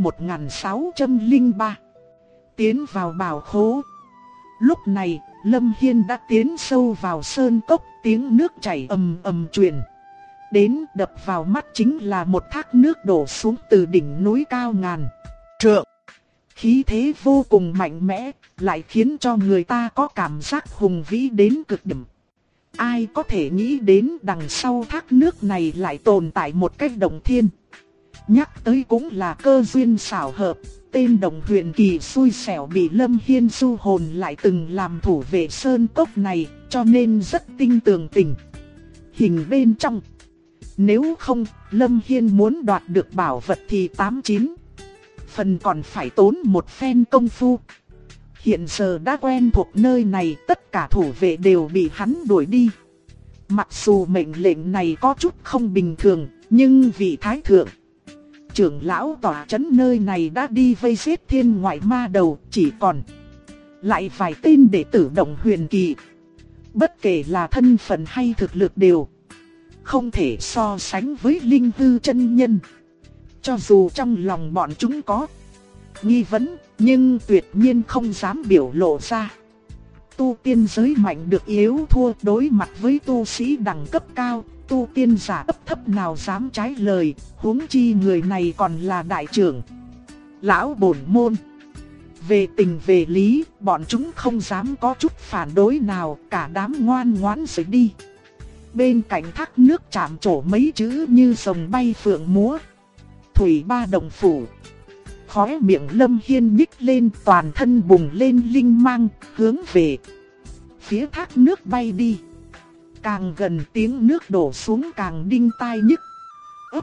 A: 1603. Tiến vào bảo khố. Lúc này, Lâm Hiên đã tiến sâu vào sơn cốc, tiếng nước chảy ầm ầm truyền đến, đập vào mắt chính là một thác nước đổ xuống từ đỉnh núi cao ngàn trượng. Khí thế vô cùng mạnh mẽ, lại khiến cho người ta có cảm giác hùng vĩ đến cực điểm. Ai có thể nghĩ đến đằng sau thác nước này lại tồn tại một cái động thiên. Nhắc tới cũng là cơ duyên xảo hợp, tên đồng huyền kỳ xui xẻo bị Lâm Hiên su hồn lại từng làm thủ vệ sơn cốc này, cho nên rất tin tưởng tình hình bên trong. Nếu không, Lâm Hiên muốn đoạt được bảo vật thì 89 phần còn phải tốn một phen công phu. Hiện giờ đã quen thuộc nơi này, tất cả thủ vệ đều bị hắn đuổi đi. Mặc dù mệnh lệnh này có chút không bình thường, nhưng vị thái thượng trưởng lão tỏa trấn nơi này đã đi vây giết thiên ngoại ma đầu, chỉ còn lại vài tên đệ tử động huyền kỳ. Bất kể là thân phận hay thực lực đều không thể so sánh với Linh Hư chân nhân. Cho dù trong lòng bọn chúng có nghi vấn, nhưng tuyệt nhiên không dám biểu lộ ra. Tu tiên giới mạnh được yếu thua, đối mặt với tu sĩ đẳng cấp cao, tu tiên giả cấp thấp nào dám trái lời, huống chi người này còn là đại trưởng lão bổn môn. Về tình về lý, bọn chúng không dám có chút phản đối nào, cả đám ngoan ngoãn rời đi. Bên cạnh thác nước chạm trổ mấy chữ như rồng bay phượng múa. Thủy Ba Đồng Phủ. Khóe miệng Lâm Hiên nhích lên, toàn thân bùng lên linh mang, hướng về phía thác nước bay đi. Càng gần tiếng nước đổ xuống càng đinh tai nhức ấp,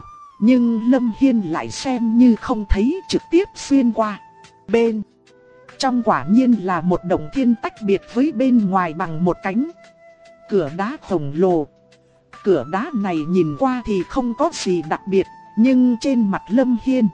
A: Nhưng Lâm Hiên lại xem như không thấy, trực tiếp xuyên qua. Bên trong quả nhiên là một động thiên tách biệt với bên ngoài bằng một cánh cửa đá khổng lồ. Cửa đá này nhìn qua thì không có gì đặc biệt, nhưng trên mặt Lâm Hiên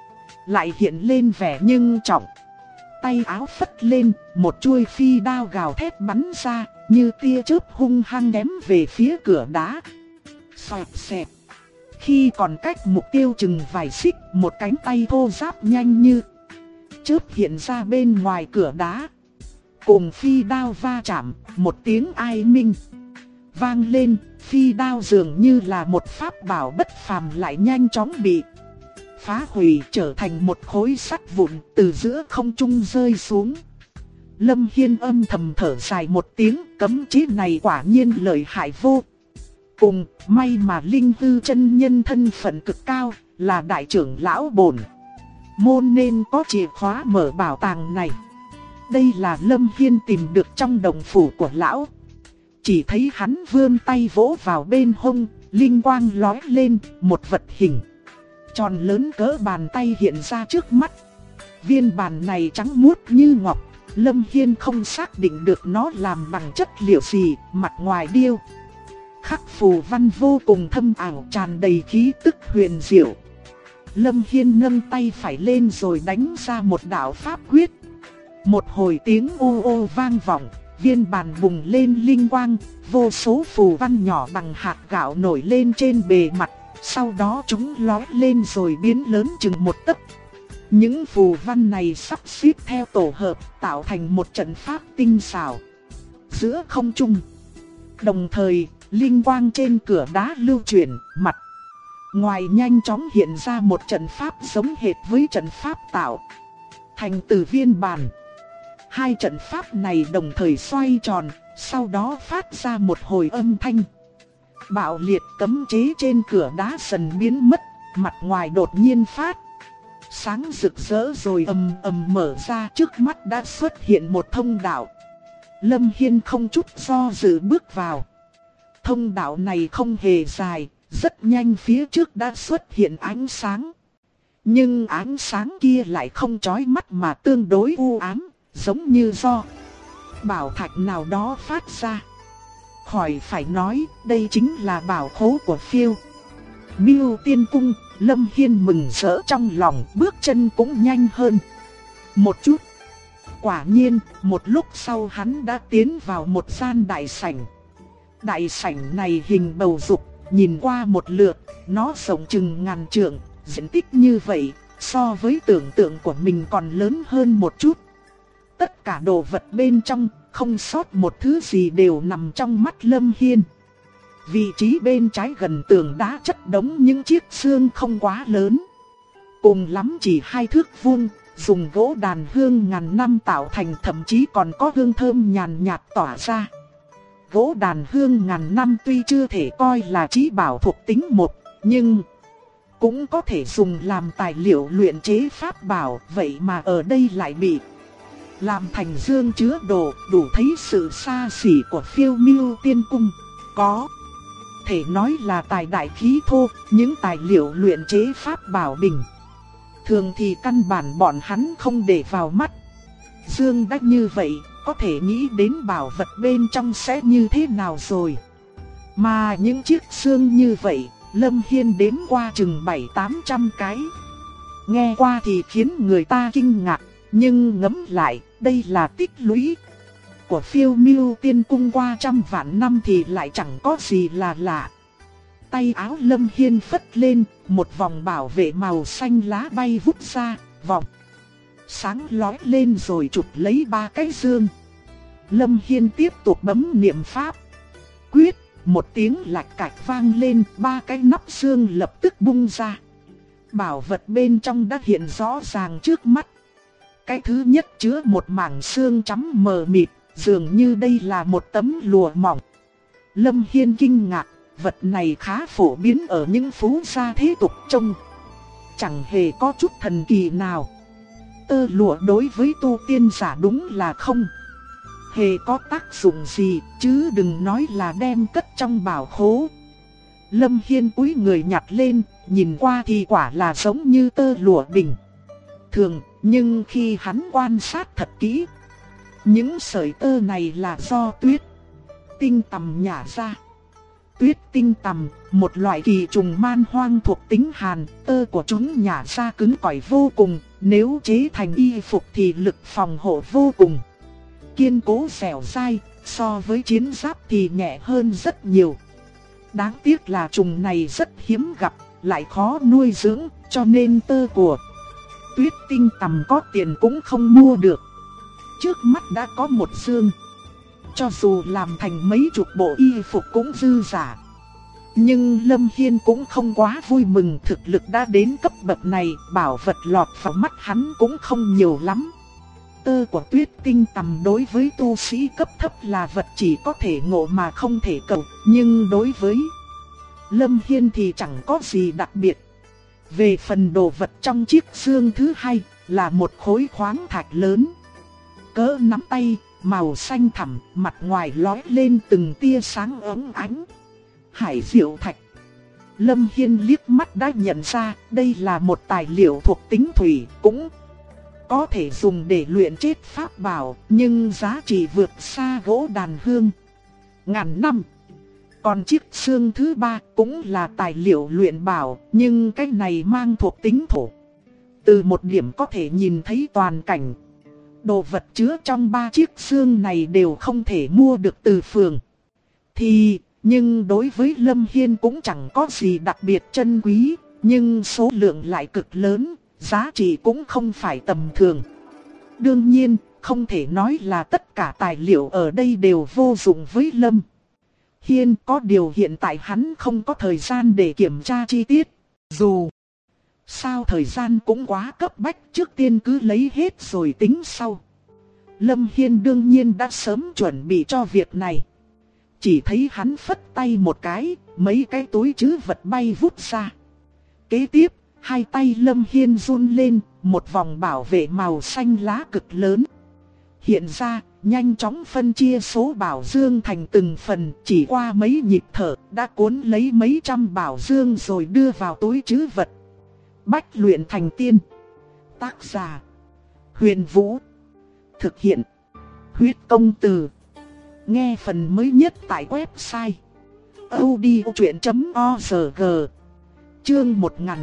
A: lại hiện lên vẻ ngưng trọng. Tay áo phất lên, một chuôi phi đao gào thét bắn ra, như tia chớp hung hăng ném về phía cửa đá. Xoẹt xẹt. Khi còn cách mục tiêu chừng vài xích, một cánh tay thô ráp nhanh như chớp hiện ra bên ngoài cửa đá. Cùng phi đao va chạm, một tiếng ai minh vang lên, phi đao dường như là một pháp bảo bất phàm lại nhanh chóng bị phá hủy, trở thành một khối sắt vụn từ giữa không trung rơi xuống. Lâm Hiên âm thầm thở dài một tiếng, cấm chế này quả nhiên lợi hại vô cùng, may mà Linh Tư chân nhân thân phận cực cao, là đại trưởng lão bổn môn nên có chìa khóa mở bảo tàng này. Đây là Lâm Hiên tìm được trong đồng phủ của lão. Chỉ thấy hắn vươn tay vỗ vào bên hông, linh quang lóe lên, một vật hình tròn lớn cỡ bàn tay hiện ra trước mắt. Viên bàn này trắng muốt như ngọc, Lâm Hiên không xác định được nó làm bằng chất liệu gì, mặt ngoài điêu khắc phù văn vô cùng thâm ảo, tràn đầy khí tức huyền diệu. Lâm Hiên nâng tay phải lên rồi đánh ra một đạo pháp quyết. Một hồi tiếng ô ô vang vọng, viên bàn bùng lên linh quang, vô số phù văn nhỏ bằng hạt gạo nổi lên trên bề mặt, sau đó chúng lóe lên rồi biến lớn chừng một tấc. Những phù văn này sắp xếp theo tổ hợp, tạo thành một trận pháp tinh xảo giữa không trung. Đồng thời, linh quang trên cửa đá lưu chuyển, mặt ngoài nhanh chóng hiện ra một trận pháp giống hệt với trận pháp tạo thành từ viên bàn. Hai trận pháp này đồng thời xoay tròn, sau đó phát ra một hồi âm thanh bạo liệt. Cấm chế trên cửa đá dần biến mất, mặt ngoài đột nhiên phát sáng rực rỡ rồi ầm ầm mở ra, trước mắt đã xuất hiện một thông đạo. Lâm Hiên không chút do dự bước vào. Thông đạo này không hề dài, rất nhanh phía trước đã xuất hiện ánh sáng. Nhưng ánh sáng kia lại không chói mắt mà tương đối u ám, giống như do bảo thạch nào đó phát ra. Khỏi phải nói, đây chính là bảo khố của Phiêu Miêu Tiên Cung. Lâm Hiên mừng rỡ trong lòng, bước chân cũng nhanh hơn một chút. Quả nhiên, một lúc sau hắn đã tiến vào một gian đại sảnh. Đại sảnh này hình bầu dục, nhìn qua một lượt, nó rộng chừng ngàn trượng, diện tích như vậy, so với tưởng tượng của mình còn lớn hơn một chút. Tất cả đồ vật bên trong, không sót một thứ gì đều nằm trong mắt Lâm Hiên. Vị trí bên trái gần tường đá chất đống những chiếc xương không quá lớn, cùng lắm chỉ 2 thước vuông, dùng gỗ đàn hương ngàn năm tạo thành, thậm chí còn có hương thơm nhàn nhạt tỏa ra. Gỗ đàn hương ngàn năm tuy chưa thể coi là chí bảo thuộc tính một, nhưng cũng có thể dùng làm tài liệu luyện chế pháp bảo, vậy mà ở đây lại bị làm thành dương chứa đồ, đủ thấy sự xa xỉ của Phiêu Miêu Tiên Cung. Có thể nói là tài đại khí thô, những tài liệu luyện chế pháp bảo bình thường thì căn bản bọn hắn không để vào mắt. Dương đắc như vậy, có thể nghĩ đến bảo vật bên trong sẽ như thế nào rồi. Mà những chiếc xương như vậy, Lâm Hiên đếm qua chừng 700-800 cái. Nghe qua thì khiến người ta kinh ngạc, nhưng ngẫm lại, đây là tích lũy của Phiêu Miêu Tiên Cung qua trăm vạn năm thì lại chẳng có gì là lạ. Tay áo Lâm Hiên phất lên, một vòng bảo vệ màu xanh lá bay vút ra, vòng sáng lóe lên rồi chụp lấy 3 cái dương. Lâm Hiên tiếp tục bấm niệm pháp quyết, một tiếng lạch cạch vang lên, 3 cái nắp dương lập tức bung ra. Bảo vật bên trong đã hiện rõ ràng trước mắt. Cái thứ nhất chứa một mảng xương trắng mờ mịt, dường như đây là một tấm lụa mỏng. Lâm Hiên kinh ngạc, vật này khá phổ biến ở những phú gia thế tục, trông chẳng hề có chút thần kỳ nào. Tơ lụa đối với tu tiên giả đúng là không hề có tác dụng gì, chứ đừng nói là đem cất trong bảo khố. Lâm Hiên cúi người nhặt lên, nhìn qua thì quả là giống như tơ lụa bình thường, nhưng khi hắn quan sát thật kỹ, những sợi tơ này là do tuyết tinh tằm nhả ra. Tuyết tinh tằm, một loại kỳ trùng man hoang thuộc tính hàn, tơ của chúng nhả ra cứng cỏi vô cùng, nếu chế thành y phục thì lực phòng hộ vô cùng kiên cố dẻo dai, so với chiến giáp thì nhẹ hơn rất nhiều. Đáng tiếc là trùng này rất hiếm gặp, lại khó nuôi dưỡng, cho nên tơ của tuyết tinh tằm có tiền cũng không mua được. Trước mắt đã có một dương, cho dù làm thành mấy chục bộ y phục cũng dư giả. Nhưng Lâm Hiên cũng không quá vui mừng, thực lực đã đến cấp bậc này, bảo vật lọt vào mắt hắn cũng không nhiều lắm. Tơ của tuyết tinh tằm đối với tu sĩ cấp thấp là vật chỉ có thể ngộ mà không thể cầu, nhưng đối với Lâm Hiên thì chẳng có gì đặc biệt. Về phần đồ vật trong chiếc dương thứ hai là một khối khoáng thạch lớn, cỡ nắm tay, màu xanh thẳm, mặt ngoài lóe lên từng tia sáng óng ánh. Hải diệu thạch. Lâm Hiên liếc mắt đã nhận ra đây là một tài liệu thuộc tính thủy, cũng có thể dùng để luyện chế pháp bảo, nhưng giá trị vượt xa gỗ đàn hương ngàn năm. Còn chiếc xương thứ ba cũng là tài liệu luyện bảo, nhưng cái này mang thuộc tính thổ. Từ một điểm có thể nhìn thấy toàn cảnh. Đồ vật chứa trong ba chiếc xương này đều không thể mua được từ phường. Nhưng đối với Lâm Hiên cũng chẳng có gì đặc biệt chân quý, nhưng số lượng lại cực lớn, giá trị cũng không phải tầm thường. Đương nhiên, không thể nói là tất cả tài liệu ở đây đều vô dụng với Lâm Hiên, có điều hiện tại hắn không có thời gian để kiểm tra chi tiết. Dù sao thời gian cũng quá cấp bách, trước tiên cứ lấy hết rồi tính sau. Lâm Hiên đương nhiên đã sớm chuẩn bị cho việc này. Chỉ thấy hắn phất tay một cái, mấy cái túi trữ vật bay vút ra. Kế tiếp, hai tay Lâm Hiên run lên, một vòng bảo vệ màu xanh lá cực lớn hiện ra, nhanh chóng phân chia số bảo dương thành từng phần, chỉ qua mấy nhịp thở đã cuốn lấy mấy trăm bảo dương rồi đưa vào túi trữ vật. Bách luyện thành tiên. Tác giả: Huyền Vũ. Thực hiện: Huyết Công Từ. Nghe phần mới nhất tại website audiochuyen.org. Chương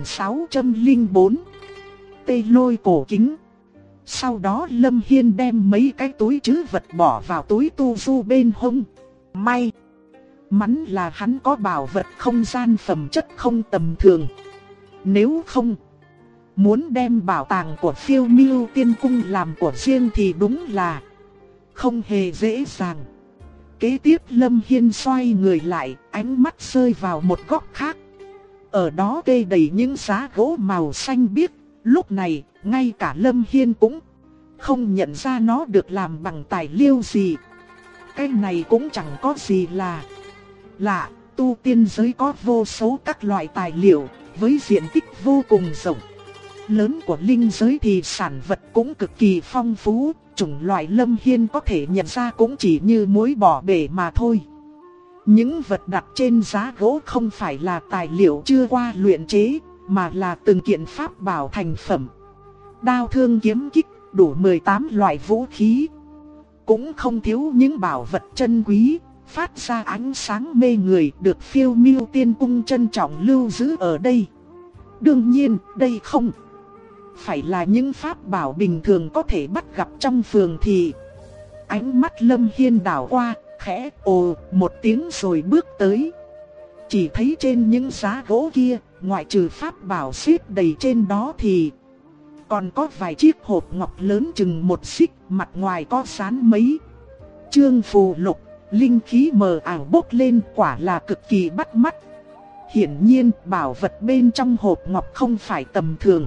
A: 1604. Tê lôi cổ kính. Sau đó Lâm Hiên đem mấy cái túi trữ vật bỏ vào túi tu du bên hông. May mắn là hắn có bảo vật không gian phẩm chất không tầm thường. Nếu không, muốn đem bảo tàng của Phiêu Miêu Tiên Cung làm của riêng thì đúng là không hề dễ dàng. Kế tiếp Lâm Hiên xoay người lại, ánh mắt rơi vào một góc khác. Ở đó kê đầy những giá gỗ màu xanh biếc. Lúc này, ngay cả Lâm Hiên cũng không nhận ra nó được làm bằng tài liệu gì. Cái này cũng chẳng có gì là lạ, tu tiên giới có vô số các loại tài liệu, với diện tích vô cùng rộng lớn của linh giới thì sản vật cũng cực kỳ phong phú. Chủng loại Lâm Hiên có thể nhận ra cũng chỉ như muối bỏ bể mà thôi. Những vật đặt trên giá gỗ không phải là tài liệu chưa qua luyện chế, mà là từng kiện pháp bảo thành phẩm. Đao thương kiếm kích, đủ 18 loại vũ khí. Cũng không thiếu những bảo vật chân quý, phát ra ánh sáng mê người, được Phiêu Miêu Tiên Cung trân trọng lưu giữ ở đây. Đương nhiên, đây không phải là những pháp bảo bình thường có thể bắt gặp trong phường thì. Ánh mắt Lâm Hiên đảo qua, khẽ ồ một tiếng rồi bước tới. Chỉ thấy trên những giá gỗ kia, ngoại trừ pháp bảo xếp đầy trên đó thì còn có vài chiếc hộp ngọc lớn chừng một xích, mặt ngoài có dán mấy chương phù lục, linh khí mờ ảo bốc lên, quả là cực kỳ bắt mắt. Hiển nhiên bảo vật bên trong hộp ngọc không phải tầm thường,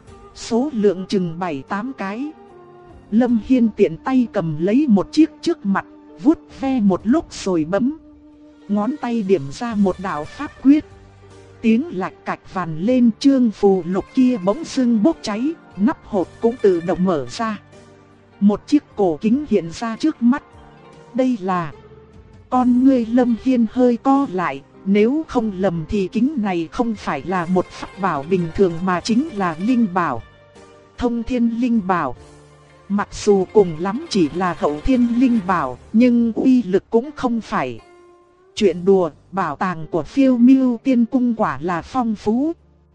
A: số lượng chừng 7-8 cái. Lâm Hiên tiện tay cầm lấy một chiếc trước mặt, vuốt ve một lúc rồi bấm ngón tay điểm ra một đạo pháp quyết. Tiếng lạch cạch vàn lên, chương phù lục kia bỗng dưng bốc cháy, nắp hộp cũng tự động mở ra. Một chiếc cổ kính hiện ra trước mắt. Đây là... Con ngươi Lâm Hiên hơi co lại, Nếu không lầm thì kính này không phải là một pháp bảo bình thường mà chính là linh bảo. Thông thiên linh bảo. Mặc dù cùng lắm chỉ là hậu thiên linh bảo, nhưng uy lực cũng không phải chuyện đùa. Bảo tàng của Phiêu Miêu Tiên Cung quả là phong phú.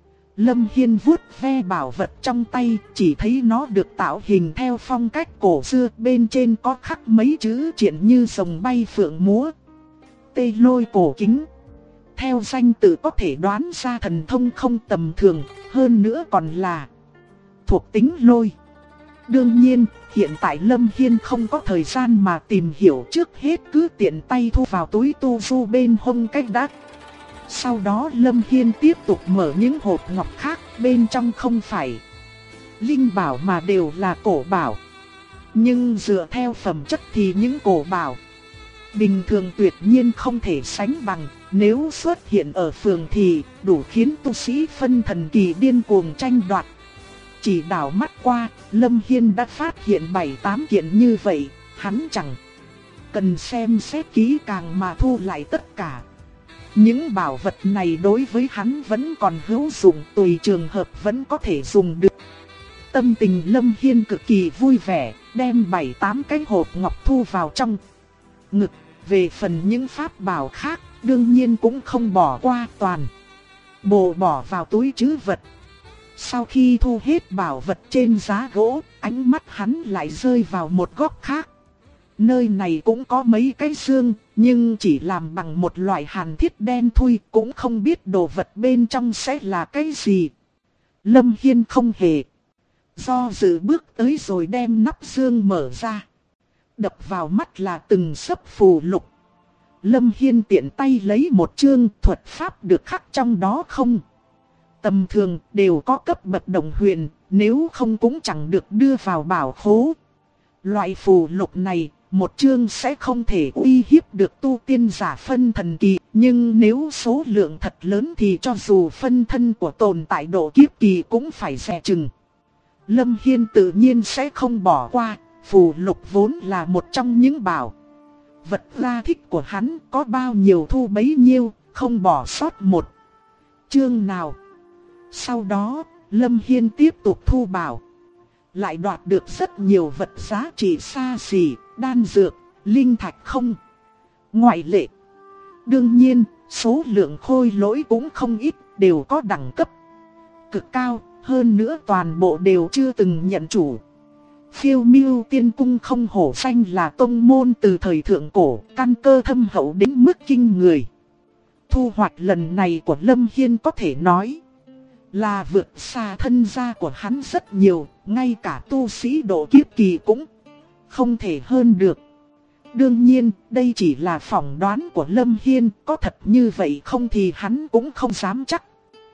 A: Lâm Hiên vuốt ve bảo vật trong tay, chỉ thấy nó được tạo hình theo phong cách cổ xưa, bên trên có khắc mấy chữ triện như rồng bay phượng múa. Tê Lôi cổ kính. Theo danh tự có thể đoán ra thần thông không tầm thường, hơn nữa còn là thuộc tính lôi. Đương nhiên, hiện tại Lâm Hiên không có thời gian mà tìm hiểu, trước hết cứ tiện tay thu vào túi tu du bên hông cách đắt. Sau đó Lâm Hiên tiếp tục mở những hộp ngọc khác, bên trong không phải linh bảo mà đều là cổ bảo. Nhưng dựa theo phẩm chất thì những cổ bảo bình thường tuyệt nhiên không thể sánh bằng, nếu xuất hiện ở phường thì đủ khiến tu sĩ phân thần kỳ điên cuồng tranh đoạt. Chỉ đảo mắt qua, Lâm Hiên đã phát hiện 7-8 kiện như vậy, hắn chẳng cần xem xét kỹ càng mà thu lại tất cả. Những bảo vật này đối với hắn vẫn còn hữu dụng, tùy trường hợp vẫn có thể dùng được. Tâm tình Lâm Hiên cực kỳ vui vẻ, đem 7-8 cái hộp ngọc thu vào trong ngực. Về phần những pháp bảo khác, đương nhiên cũng không bỏ qua, toàn bộ bỏ vào túi trữ vật. Sau khi thu hết bảo vật trên giá gỗ, ánh mắt hắn lại rơi vào một góc khác. Nơi này cũng có mấy cái xương, nhưng chỉ làm bằng một loại hàn thiết đen thui, cũng không biết đồ vật bên trong sẽ là cái gì. Lâm Hiên không hề do dự bước tới rồi đem nắp xương mở ra. Đập vào mắt là từng sấp phù lục. Lâm Hiên tiện tay lấy một chương, thuật pháp được khắc trong đó không tầm thường, đều có cấp bậc đồng huyền, nếu không cũng chẳng được đưa vào bảo khố. Loại phù lục này, một chương sẽ không thể uy hiếp được tu tiên giả phân thần kỳ, nhưng nếu số lượng thật lớn thì cho dù phân thân của tồn tại độ kiếp kỳ cũng phải dè chừng. Lâm Hiên tự nhiên sẽ không bỏ qua, phù lục vốn là một trong những bảo vật gia thích của hắn, có bao nhiêu thu bấy nhiêu, không bỏ sót một chương nào. Sau đó, Lâm Hiên tiếp tục thu bảo, lại đoạt được rất nhiều vật giá trị xa xỉ, đan dược, linh thạch không ngoại lệ. Đương nhiên, số lượng khôi lỗi cũng không ít, đều có đẳng cấp cực cao, hơn nữa toàn bộ đều chưa từng nhận chủ. Phiêu Miêu Tiên Cung không hổ danh là tông môn từ thời thượng cổ, căn cơ thâm hậu đến mức kinh người. Thu hoạch lần này của Lâm Hiên có thể nói là vượt xa thân gia của hắn rất nhiều, ngay cả tu sĩ độ kiếp kỳ cũng không thể hơn được. Đương nhiên, đây chỉ là phỏng đoán của Lâm Hiên, có thật như vậy không thì hắn cũng không dám chắc.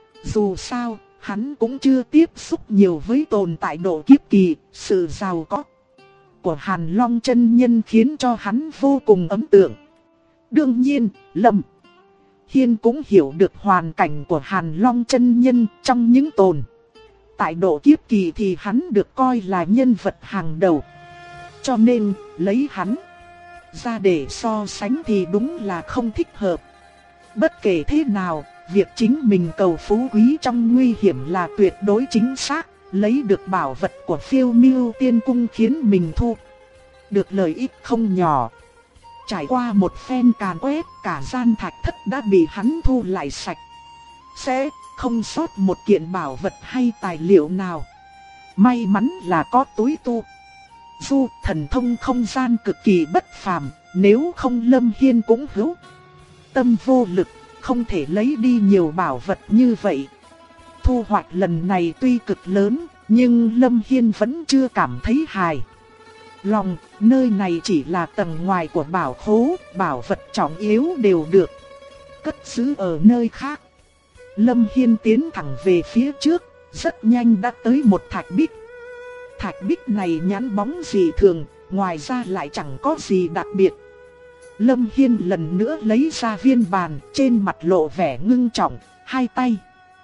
A: Dù sao, hắn cũng chưa tiếp xúc nhiều với tồn tại độ kiếp kỳ, sự giàu có của Hàn Long chân nhân khiến cho hắn vô cùng ấn tượng. Đương nhiên, Lâm Hiên cũng hiểu được hoàn cảnh của Hàn Long chân nhân, trong những tồn tại độ kiếp kỳ thì hắn được coi là nhân vật hàng đầu. Cho nên, lấy hắn ra để so sánh thì đúng là không thích hợp. Bất kể thế nào, việc chính mình cầu phú quý trong nguy hiểm là tuyệt đối chính xác. Lấy được bảo vật của Phiêu Miêu Tiên Cung khiến mình thu được lợi ích không nhỏ. Trải qua một phen càn quét, cả gian thạch thất đã bị hắn thu lại sạch sẽ, không sót một kiện bảo vật hay tài liệu nào. May mắn là có túi tu du thần thông không gian cực kỳ bất phàm, nếu không Lâm Hiên cũng hữu tâm vô lực, không thể lấy đi nhiều bảo vật như vậy. Thu hoạch lần này tuy cực lớn, nhưng Lâm Hiên vẫn chưa cảm thấy hài lòng. Nơi này chỉ là tầng ngoài của bảo khố, bảo vật trọng yếu đều được cất giữ ở nơi khác. Lâm Hiên tiến thẳng về phía trước, rất nhanh đã tới một thạch bích. Thạch bích này nhẵn bóng dị thường, ngoài ra lại chẳng có gì đặc biệt. Lâm Hiên lần nữa lấy ra viên bàn, trên mặt lộ vẻ ngưng trọng, hai tay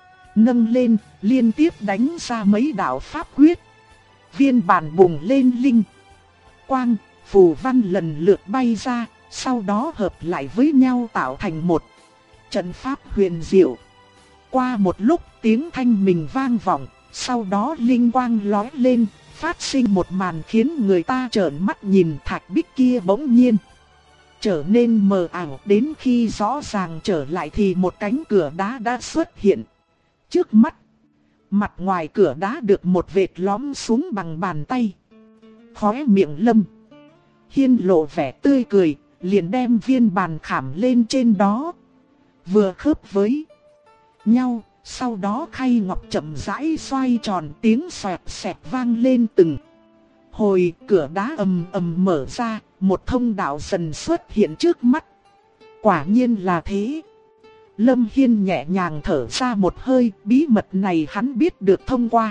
A: nâng lên, liên tiếp đánh ra mấy đạo pháp quyết. Viên bàn bùng lên linh quang, phù văn lần lượt bay ra, sau đó hợp lại với nhau tạo thành một trận pháp huyền diệu. Qua một lúc tiếng thanh mình vang vọng, sau đó linh quang lóe lên, phát sinh một màn khiến người ta trợn mắt nhìn. Thạch bích kia bỗng nhiên trở nên mờ ảo, đến khi rõ ràng trở lại thì một cánh cửa đá đã xuất hiện trước mắt. Mặt ngoài cửa đá được một vệt lõm xuống bằng bàn tay. Khóe miệng Lâm Hiên lộ vẻ tươi cười, liền đem viên bàn khảm lên trên đó, vừa khớp với nhau. Sau đó khay ngọc chậm rãi xoay tròn, tiếng xoẹt xẹt vang lên từng hồi. Cửa đá ầm ầm mở ra, một thông đạo dần xuất hiện trước mắt. Quả nhiên là thế. Lâm Hiên nhẹ nhàng thở ra một hơi, bí mật này hắn biết được thông qua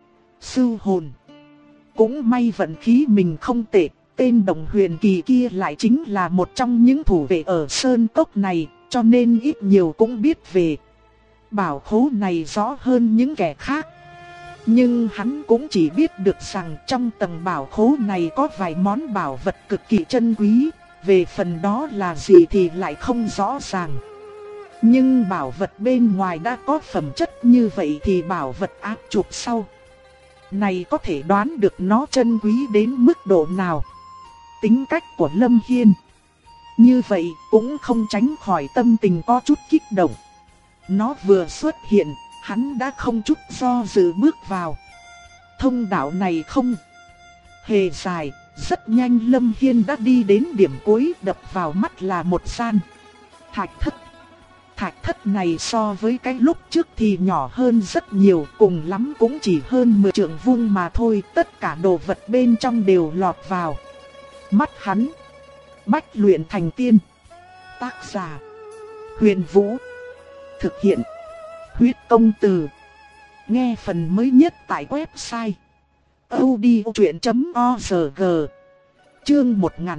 A: sư hồn. Cũng may vận khí mình không tệ, tên Đồng Huyền Kỳ kia lại chính là một trong những thủ vệ ở sơn cốc này, cho nên ít nhiều cũng biết về bảo khố này rõ hơn những kẻ khác. Nhưng hắn cũng chỉ biết được rằng trong tầng bảo khố này có vài món bảo vật cực kỳ chân quý, về phần đó là gì thì lại không rõ ràng. Nhưng bảo vật bên ngoài đã có phẩm chất như vậy thì bảo vật áp trục sau này có thể đoán được nó chân quý đến mức độ nào. Tính cách của Lâm Hiên như vậy cũng không tránh khỏi tâm tình có chút kích động. Nó vừa xuất hiện, hắn đã không chút do dự bước vào. Thông đạo này không hề dài, rất nhanh Lâm Hiên đã đi đến điểm cuối. Đập vào mắt là một gian thạch thất. Thạch thất này so với cái lúc trước thì nhỏ hơn rất nhiều, cùng lắm cũng chỉ hơn 10 trượng vuông mà thôi. Tất cả đồ vật bên trong đều lọt vào mắt hắn. Bách luyện thành tiên. Tác giả Huyền Vũ. Thực hiện Huyết Công Từ. Nghe phần mới nhất tại website audiochuyện.org. Chương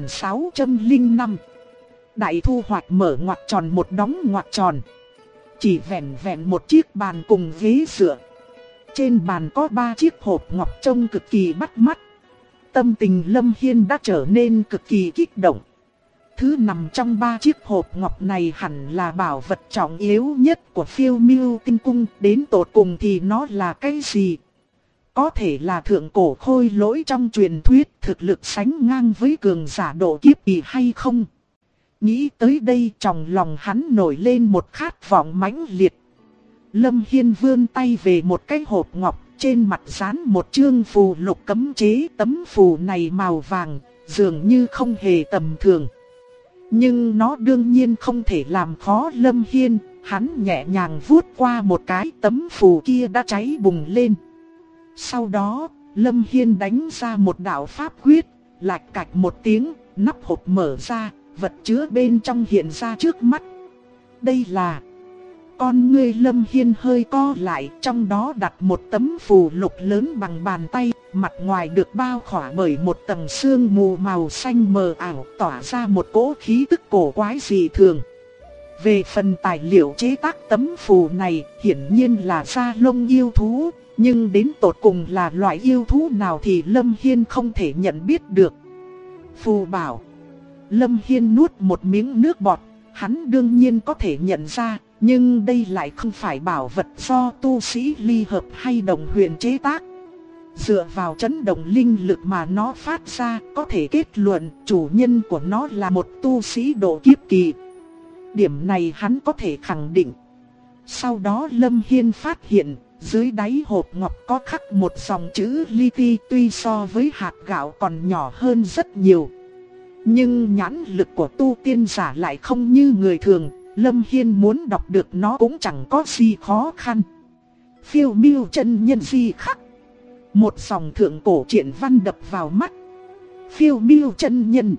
A: 1605. Đại thu hoạch mở ngoặc tròn một đóng ngoặc tròn. Chỉ vẹn vẹn một chiếc bàn cùng ghế dựa. Trên bàn có 3 chiếc hộp ngọc trông cực kỳ bắt mắt. Tâm tình Lâm Hiên đã trở nên cực kỳ kích động. Thứ nằm trong 3 chiếc hộp ngọc này hẳn là bảo vật trọng yếu nhất của Phiêu Miêu Tinh Cung. Đến tột cùng thì nó là cái gì? Có thể là thượng cổ khôi lỗi trong truyền thuyết, thực lực sánh ngang với cường giả độ kiếp kỳ hay không? Nghĩ tới đây trong lòng hắn nổi lên một khát vọng mãnh liệt. Lâm Hiên vươn tay về một cái hộp ngọc, trên mặt dán một chương phù lục cấm chế. Tấm phù này màu vàng, dường như không hề tầm thường. Nhưng nó đương nhiên không thể làm khó Lâm Hiên. Hắn nhẹ nhàng vuốt qua một cái, tấm phù kia đã cháy bùng lên. Sau đó, Lâm Hiên đánh ra một đạo pháp quyết, lạch cạch một tiếng, nắp hộp mở ra, vật chứa bên trong hiện ra trước mắt. Đây là... Con ngươi Lâm Hiên hơi co lại, trong đó đặt một tấm phù lục lớn bằng bàn tay, mặt ngoài được bao khỏa bởi một tầng sương mù màu xanh mờ ảo, tỏa ra một cỗ khí tức cổ quái dị thường. Về phần tài liệu chế tác tấm phù này, hiển nhiên là da lông yêu thú, nhưng đến tột cùng là loại yêu thú nào thì Lâm Hiên không thể nhận biết được. Phù bảo. Lâm Hiên nuốt một miếng nước bọt, hắn đương nhiên có thể nhận ra, nhưng đây lại không phải bảo vật do tu sĩ ly hợp hay đồng huyền chế tác. Dựa vào chấn động linh lực mà nó phát ra, có thể kết luận chủ nhân của nó là một tu sĩ độ kiếp kỳ. Điểm này hắn có thể khẳng định. Sau đó Lâm Hiên phát hiện, dưới đáy hộp ngọc có khắc một dòng chữ li ti, tuy so với hạt gạo còn nhỏ hơn rất nhiều. Nhưng nhãn lực của tu tiên giả lại không như người thường, Lâm Hiên muốn đọc được nó cũng chẳng có gì khó khăn. Phiêu Miêu chân nhân di khắc. Một dòng thượng cổ truyện văn đập vào mắt. Phiêu Miêu chân nhân.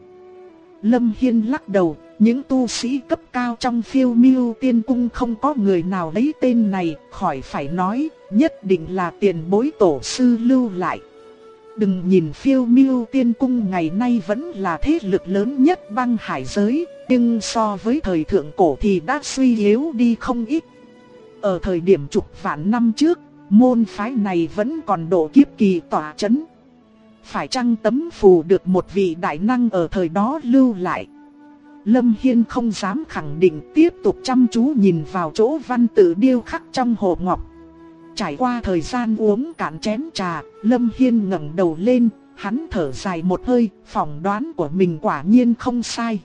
A: Lâm Hiên lắc đầu, những tu sĩ cấp cao trong Phiêu Miêu Tiên Cung không có người nào lấy tên này, khỏi phải nói, nhất định là tiền bối tổ sư lưu lại. Đừng nhìn Phiêu Miêu Tiên Cung ngày nay vẫn là thế lực lớn nhất băng hải giới, nhưng so với thời thượng cổ thì đã suy yếu đi không ít. Ở thời điểm chục vạn năm trước, môn phái này vẫn còn độ kiếp kỳ tỏa chấn. Phải chăng tấm phù được một vị đại năng ở thời đó lưu lại? Lâm Hiên không dám khẳng định, tiếp tục chăm chú nhìn vào chỗ văn tự điêu khắc trong hộp ngọc. Trải qua thời gian uống cạn chén trà, Lâm Hiên ngẩng đầu lên, hắn thở dài một hơi, phỏng đoán của mình quả nhiên không sai.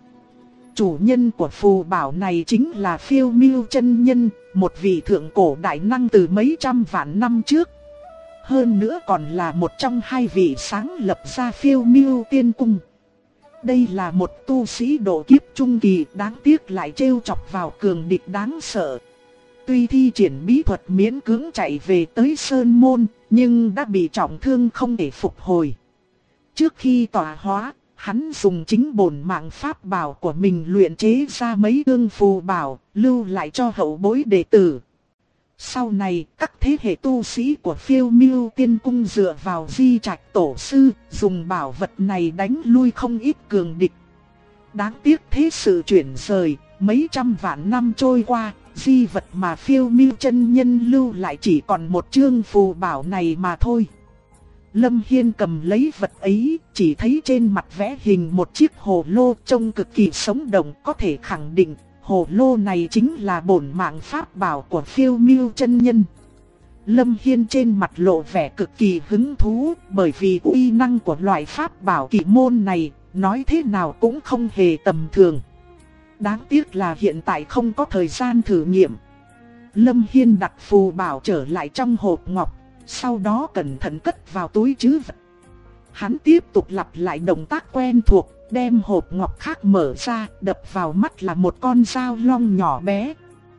A: Chủ nhân của phù bảo này chính là Phiêu Miêu chân nhân, một vị thượng cổ đại năng từ mấy trăm vạn năm trước. Hơn nữa còn là một trong hai vị sáng lập ra Phiêu Miêu Tiên Cung. Đây là một tu sĩ độ kiếp trung kỳ, đáng tiếc lại trêu chọc vào cường địch đáng sợ. Tuy thi triển bí thuật miễn cưỡng chạy về tới Sơn Môn, nhưng đã bị trọng thương không thể phục hồi. Trước khi tọa hóa, hắn dùng chính bổn mạng pháp bảo của mình luyện chế ra mấy gương phù bảo, lưu lại cho hậu bối đệ tử. Sau này, các thế hệ tu sĩ của Phiêu Miêu Tiên Cung dựa vào di trạch tổ sư, dùng bảo vật này đánh lui không ít cường địch. Đáng tiếc thế sự chuyển rời, mấy trăm vạn năm trôi qua, di vật mà Phiêu Miêu chân nhân lưu lại chỉ còn một chương phù bảo này mà thôi. Lâm Hiên cầm lấy vật ấy, chỉ thấy trên mặt vẽ hình một chiếc hồ lô trông cực kỳ sống động, có thể khẳng định hồ lô này chính là bổn mạng pháp bảo của Phiêu Miêu chân nhân. Lâm Hiên trên mặt lộ vẻ cực kỳ hứng thú, bởi vì uy năng của loại pháp bảo kỳ môn này, nói thế nào cũng không hề tầm thường. Đáng tiếc là hiện tại không có thời gian thử nghiệm. Lâm Hiên đặt phù bảo trở lại trong hộp ngọc, sau đó cẩn thận cất vào túi trữ vật. Hắn tiếp tục lặp lại động tác quen thuộc, đem hộp ngọc khác mở ra, đập vào mắt là một con dao long nhỏ bé.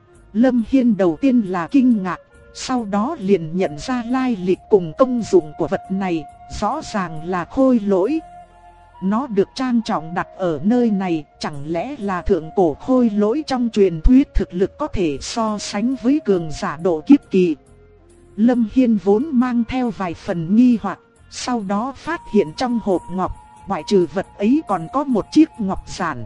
A: Lâm Hiên đầu tiên là kinh ngạc, sau đó liền nhận ra lai lịch cùng công dụng của vật này, rõ ràng là khôi lỗi. Nó được trang trọng đặt ở nơi này, chẳng lẽ là thượng cổ khôi lỗi trong truyền thuyết thực lực có thể so sánh với cường giả độ kiếp kỳ. Lâm Hiên vốn mang theo vài phần nghi hoặc, sau đó phát hiện trong hộp ngọc, ngoại trừ vật ấy còn có một chiếc ngọc giản.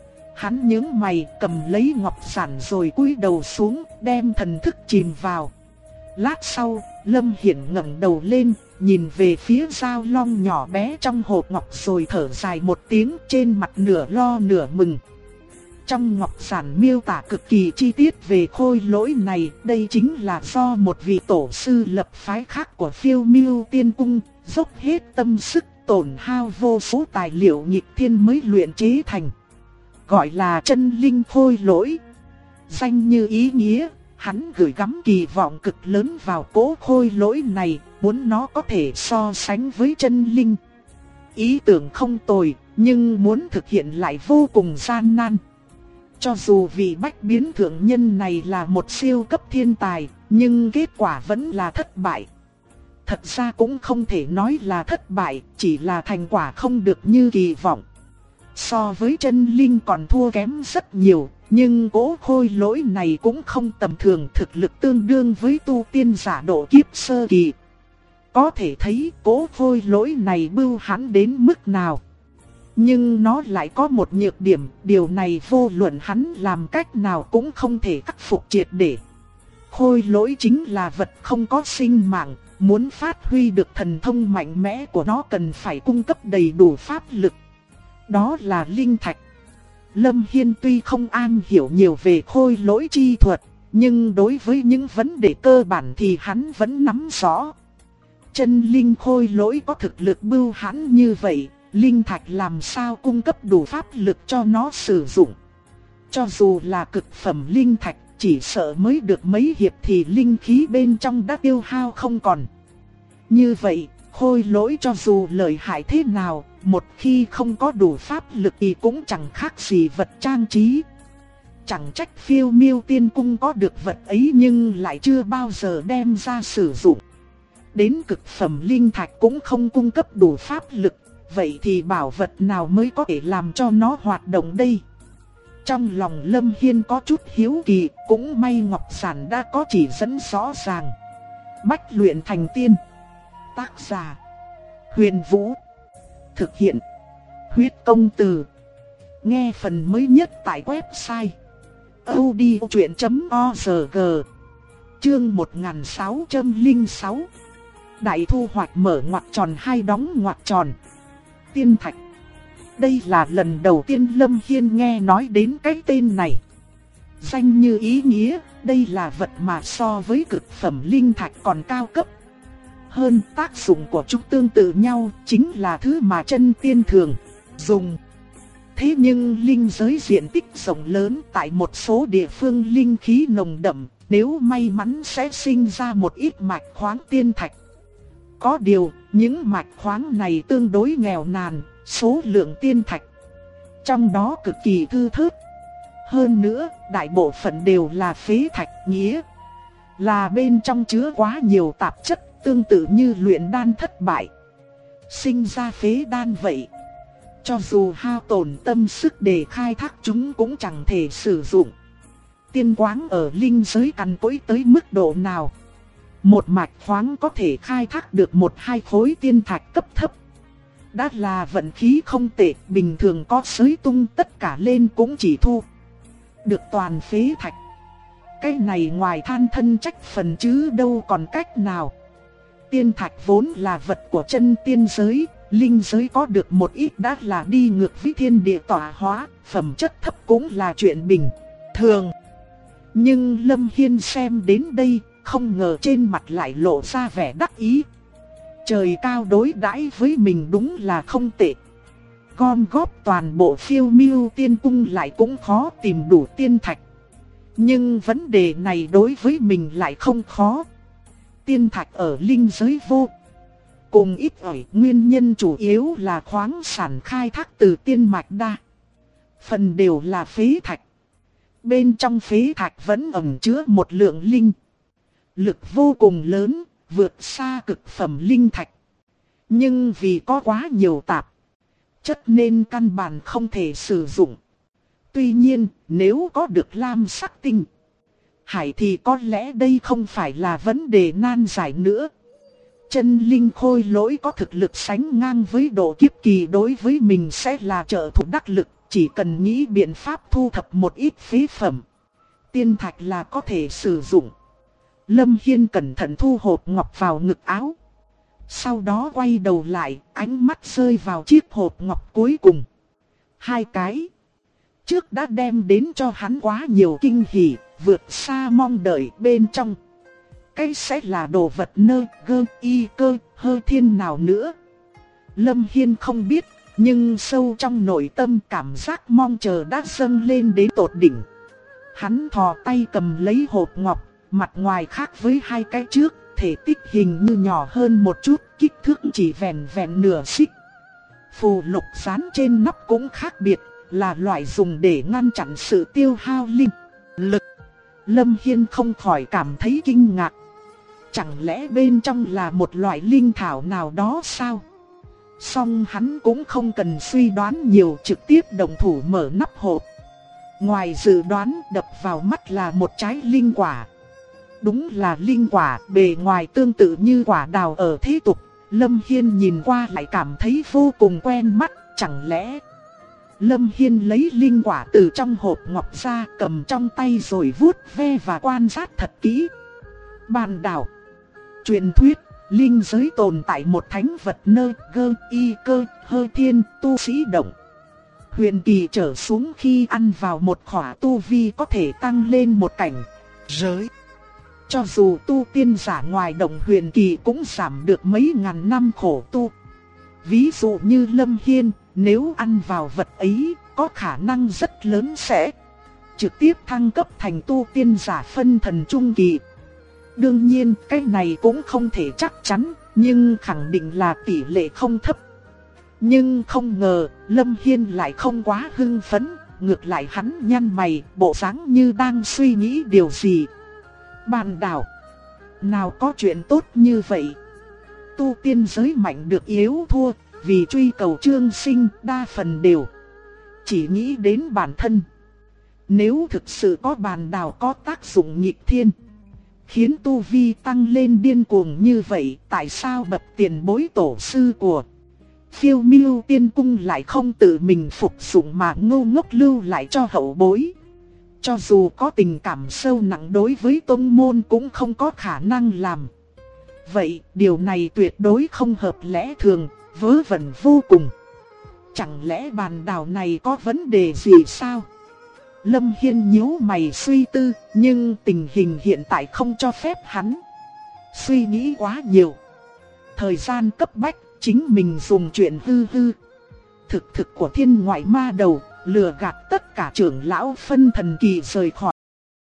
A: Hắn nhướng mày cầm lấy ngọc giản rồi cúi đầu xuống, đem thần thức chìm vào. Lát sau, Lâm Hiển ngẩng đầu lên, nhìn về phía dao long nhỏ bé trong hộp ngọc rồi thở dài một tiếng, trên mặt nửa lo nửa mừng. Trong ngọc giản miêu tả cực kỳ chi tiết về khôi lỗi này, đây chính là do một vị tổ sư lập phái khác của Phiêu Miêu Tiên Cung, dốc hết tâm sức, tổn hao vô số tài liệu nghịch thiên mới luyện chế thành. Gọi là chân linh khôi lỗi. Danh như ý nghĩa, hắn gửi gắm kỳ vọng cực lớn vào cỗ khôi lỗi này, muốn nó có thể so sánh với chân linh. Ý tưởng không tồi, nhưng muốn thực hiện lại vô cùng gian nan. Cho dù vị bách biến thượng nhân này là một siêu cấp thiên tài, nhưng kết quả vẫn là thất bại. Thật ra cũng không thể nói là thất bại, chỉ là thành quả không được như kỳ vọng. So với chân linh còn thua kém rất nhiều, nhưng cỗ khôi lỗi này cũng không tầm thường, thực lực tương đương với tu tiên giả độ kiếp sơ kỳ. Có thể thấy cỗ khôi lỗi này bưu hãn đến mức nào. Nhưng nó lại có một nhược điểm, điều này vô luận hắn làm cách nào cũng không thể khắc phục triệt để. Khôi lỗi chính là vật không có sinh mạng, muốn phát huy được thần thông mạnh mẽ của nó cần phải cung cấp đầy đủ pháp lực. Đó là linh thạch. Lâm Hiên tuy không am hiểu nhiều về khôi lỗi chi thuật, nhưng đối với những vấn đề cơ bản thì hắn vẫn nắm rõ. Chân linh khôi lỗi có thực lực bưu hãn như vậy, linh thạch làm sao cung cấp đủ pháp lực cho nó sử dụng. Cho dù là cực phẩm linh thạch, chỉ sợ mới được mấy hiệp thì linh khí bên trong đã tiêu hao không còn. Như vậy, khôi lỗi cho dù lợi hại thế nào, một khi không có đủ pháp lực thì cũng chẳng khác gì vật trang trí. Chẳng trách Phiêu Miêu Tiên Cung có được vật ấy nhưng lại chưa bao giờ đem ra sử dụng. Đến cực phẩm linh thạch cũng không cung cấp đủ pháp lực, vậy thì bảo vật nào mới có thể làm cho nó hoạt động đây? Trong lòng Lâm Hiên có chút hiếu kỳ, cũng may ngọc giản đã có chỉ dẫn rõ ràng. Bách luyện thành tiên. Tác giả: Huyền Vũ. Thực hiện: Huyết Công Từ. Nghe phần mới nhất tại website audiochuyen.org. Chương 1606. Đại thu hoạch mở ngoặc tròn hai đóng ngoặc tròn. Tiên thạch. Đây là lần đầu tiên Lâm Hiên nghe nói đến cái tên này. Danh như ý nghĩa, đây là vật mà so với cực phẩm linh thạch còn cao cấp. Hơn tác dụng của chúng tương tự nhau, chính là thứ mà chân tiên thường dùng. Thế nhưng linh giới diện tích rộng lớn, tại một số địa phương linh khí nồng đậm, nếu may mắn sẽ sinh ra một ít mạch khoáng tiên thạch. Có điều, những mạch khoáng này tương đối nghèo nàn, số lượng tiên thạch trong đó cực kỳ thưa thớt. Hơn nữa, đại bộ phận đều là phế thạch, nghĩa là bên trong chứa quá nhiều tạp chất, tương tự như luyện đan thất bại, sinh ra phế đan vậy. Cho dù hao tổn tâm sức để khai thác chúng cũng chẳng thể sử dụng. Tiên quáng ở linh giới cằn cỗi tới mức độ nào? Một mạch khoáng có thể khai thác được 1-2 khối tiên thạch cấp thấp. Đã là vận khí không tệ, bình thường có xới tung tất cả lên cũng chỉ thu được toàn phế thạch. Cái này ngoài than thân trách phần chứ đâu còn cách nào. Tiên thạch vốn là vật của chân tiên giới, linh giới có được một ít đã là đi ngược với thiên địa tọa hóa, phẩm chất thấp cũng là chuyện bình thường. Nhưng Lâm Hiên xem đến đây, không ngờ trên mặt lại lộ ra vẻ đắc ý. Trời cao đối đãi với mình đúng là không tệ. Gom góp toàn bộ Phiêu Miêu Tiên Cung lại cũng khó tìm đủ tiên thạch. Nhưng vấn đề này đối với mình lại không khó. Tiên thạch ở linh giới vô cùng ít ỏi, nguyên nhân chủ yếu là khoáng sản khai thác từ tiên mạch đa phần đều là phế thạch. Bên trong phế thạch vẫn ẩn chứa một lượng linh lực vô cùng lớn, vượt xa cực phẩm linh thạch. Nhưng vì có quá nhiều tạp chất nên căn bản không thể sử dụng. Tuy nhiên, nếu có được lam sắc tinh hải thì có lẽ đây không phải là vấn đề nan giải nữa. Chân linh khôi lỗi có thực lực sánh ngang với độ kiếp kỳ, đối với mình sẽ là trợ thủ đắc lực. Chỉ cần nghĩ biện pháp thu thập một ít phế phẩm tiên thạch là có thể sử dụng. Lâm Hiên cẩn thận thu hộp ngọc vào ngực áo. Sau đó quay đầu lại, ánh mắt rơi vào chiếc hộp ngọc cuối cùng. 2 cái trước đã đem đến cho hắn quá nhiều kinh hỉ, vượt xa mong đợi. Bên trong cái sẽ là đồ vật nơ gơ y cơ hơ thiên nào nữa, Lâm Hiên không biết. Nhưng sâu trong nội tâm cảm giác mong chờ đã dâng lên đến tột đỉnh. Hắn thò tay cầm lấy hộp ngọc, mặt ngoài khác với 2 cái trước, thể tích hình như nhỏ hơn một chút, kích thước chỉ vẹn nửa xích. Phù lục dán trên nắp cũng khác biệt, là loại dùng để ngăn chặn sự tiêu hao linh lực. Lâm Hiên không khỏi cảm thấy kinh ngạc. Chẳng lẽ bên trong là một loại linh thảo nào đó sao? Song hắn cũng không cần suy đoán nhiều, trực tiếp động thủ mở nắp hộp. Ngoài dự đoán, đập vào mắt là một trái linh quả. Đúng là linh quả, bề ngoài tương tự như quả đào ở thế tục. Lâm Hiên nhìn qua lại cảm thấy vô cùng quen mắt. Chẳng lẽ Lâm Hiên lấy linh quả từ trong hộp ngọc ra, cầm trong tay rồi vuốt ve và quan sát thật kỹ. Bàn đảo truyền thuyết, linh giới tồn tại một thánh vật nơ gơ y cơ hơ thiên, tu sĩ động huyền kỳ trở xuống khi ăn vào một khỏa tu vi có thể tăng lên một cảnh giới. Cho dù tu tiên giả ngoài động huyền kỳ cũng giảm được mấy ngàn năm khổ tu. Ví dụ như Lâm Hiên, nếu ăn vào vật ấy, có khả năng rất lớn sẽ trực tiếp thăng cấp thành tu tiên giả phân thần trung kỳ. Đương nhiên, cái này cũng không thể chắc chắn, nhưng khẳng định là tỷ lệ không thấp. Nhưng không ngờ, Lâm Hiên lại không quá hưng phấn, ngược lại hắn nhăn mày, bộ dáng như đang suy nghĩ điều gì. Bàn đảo, nào có chuyện tốt như vậy. Tu tiên giới mạnh được yếu thua, vì truy cầu trương sinh đa phần đều chỉ nghĩ đến bản thân. Nếu thực sự có bàn đảo có tác dụng nghịch thiên, khiến tu vi tăng lên điên cuồng như vậy, tại sao bậc tiền bối tổ sư của Phiêu Miêu Tiên Cung lại không tự mình phục dụng mà ngô ngốc lưu lại cho hậu bối? Cho dù có tình cảm sâu nặng đối với tông môn cũng không có khả năng làm vậy. Điều này tuyệt đối không hợp lẽ thường, vớ vẩn vô cùng. Chẳng lẽ bàn đảo này có vấn đề gì sao? Lâm Hiên nhíu mày suy tư, nhưng tình hình hiện tại không cho phép hắn suy nghĩ quá nhiều. Thời gian cấp bách, chính mình dùng chuyện hư hư thực của thiên ngoại ma đầu, lừa gạt tất cả trưởng lão phân thần kỳ rời khỏi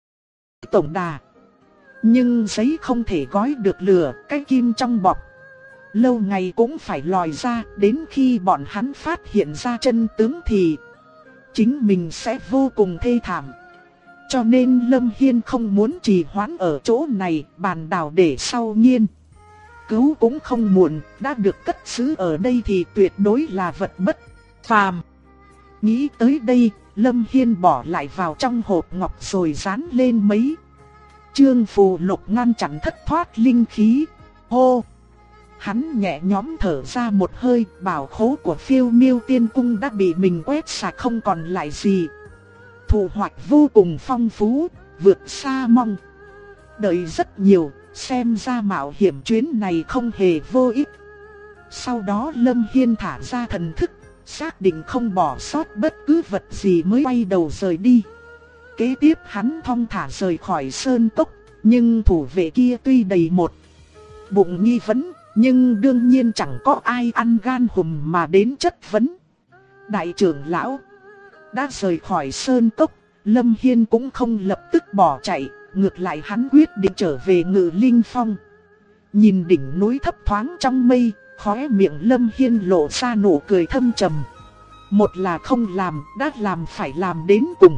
A: tổng đà. Nhưng giấy không thể gói được lửa, cái kim trong bọc lâu ngày cũng phải lòi ra, đến khi bọn hắn phát hiện ra chân tướng thì chính mình sẽ vô cùng thê thảm. Cho nên Lâm Hiên không muốn trì hoãn ở chỗ này, bàn đảo để sau nghiên cứu cũng không muộn, đã được cất giữ ở đây thì tuyệt đối là vật bất phàm. Nghĩ tới đây, Lâm Hiên bỏ lại vào trong hộp ngọc rồi dán lên mấy chương phù lục ngăn chặn thất thoát linh khí. Hô! Hắn nhẹ nhõm thở ra một hơi, bảo khố của Phiêu Miêu Tiên Cung đã bị mình quét sạch không còn lại gì. Thu hoạch vô cùng phong phú, vượt xa mong đợi rất nhiều, xem ra mạo hiểm chuyến này không hề vô ích. Sau đó Lâm Hiên thả ra thần thức, xác định không bỏ sót bất cứ vật gì mới quay đầu rời đi. Kế tiếp hắn thong thả rời khỏi sơn cốc, nhưng thủ vệ kia tuy đầy một bụng nghi vấn, nhưng đương nhiên chẳng có ai ăn gan hùm mà đến chất vấn. Đại trưởng lão đã rời khỏi sơn cốc, Lâm Hiên cũng không lập tức bỏ chạy, ngược lại hắn quyết định trở về Ngự Linh Phong. Nhìn đỉnh núi thấp thoáng trong mây, khóe miệng Lâm Hiên lộ ra nụ cười thâm trầm. Một là không làm, đã làm phải làm đến cùng.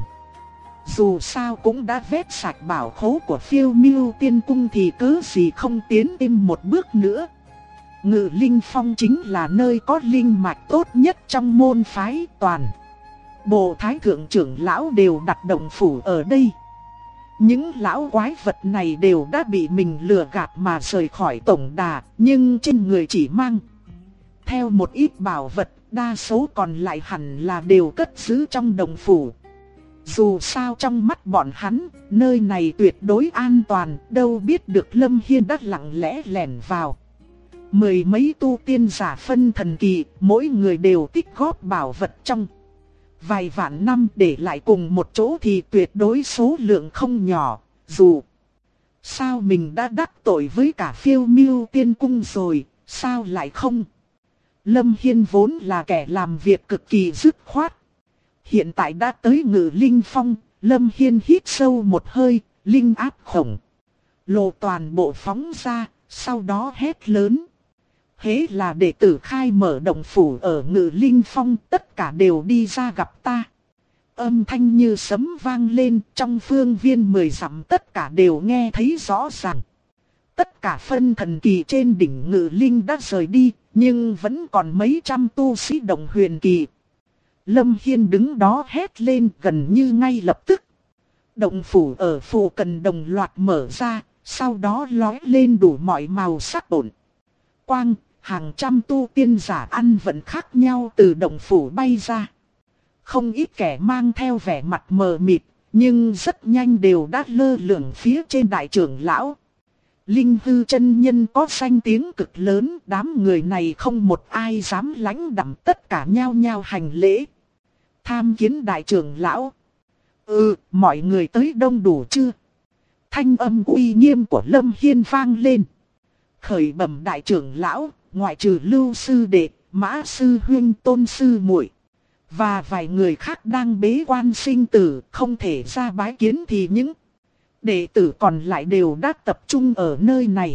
A: Dù sao cũng đã vét sạch bảo khố của Phiêu Miêu Tiên Cung thì cớ gì không tiến thêm một bước nữa. Ngự Linh Phong chính là nơi có linh mạch tốt nhất trong môn phái, toàn bộ thái thượng trưởng lão đều đặt động phủ ở đây. Những lão quái vật này đều đã bị mình lừa gạt mà rời khỏi tổng đà, nhưng trên người chỉ mang theo một ít bảo vật, đa số còn lại hẳn là đều cất giữ trong động phủ. Dù sao trong mắt bọn hắn, nơi này tuyệt đối an toàn, đâu biết được Lâm Hiên đã lặng lẽ lẻn vào. Mười mấy tu tiên giả phân thần kỳ, mỗi người đều tích góp bảo vật trong vài vạn năm để lại cùng một chỗ thì tuyệt đối số lượng không nhỏ. Dù sao mình đã đắc tội với cả Phiêu Miêu Tiên Cung rồi, sao lại không? Lâm Hiên vốn là kẻ làm việc cực kỳ dứt khoát. Hiện tại đã tới Ngự Linh Phong, Lâm Hiên hít sâu một hơi, linh áp khổng lồ toàn bộ phóng ra, sau đó hét lớn. Hễ là đệ tử khai mở động phủ ở Ngự Linh Phong, tất cả đều đi ra gặp ta. Âm thanh như sấm vang lên, trong phương viên 10 dặm tất cả đều nghe thấy rõ ràng. Tất cả phân thần kỳ trên đỉnh Ngự Linh đã rời đi, nhưng vẫn còn mấy trăm tu sĩ đồng huyền kỳ. Lâm Hiên đứng đó hét lên gần như ngay lập tức. Động phủ ở phủ cần đồng loạt mở ra, sau đó lóe lên đủ mọi màu sắc ổn. Quang, hàng trăm tu tiên giả ăn vận khác nhau từ động phủ bay ra. Không ít kẻ mang theo vẻ mặt mờ mịt, nhưng rất nhanh đều đã lơ lửng phía trên đại trưởng lão. Linh Hư chân nhân có danh tiếng cực lớn, đám người này không một ai dám lãnh đạm, tất cả nhao nhao hành lễ. Tham kiến đại trưởng lão. Mọi người tới đông đủ chưa? Thanh âm uy nghiêm của Lâm Hiên vang lên. Khởi bẩm đại trưởng lão, ngoại trừ Lưu sư đệ, Mã sư huynh, Tôn sư muội và vài người khác đang bế quan sinh tử, không thể ra bái kiến thì những đệ tử còn lại đều đã tập trung ở nơi này.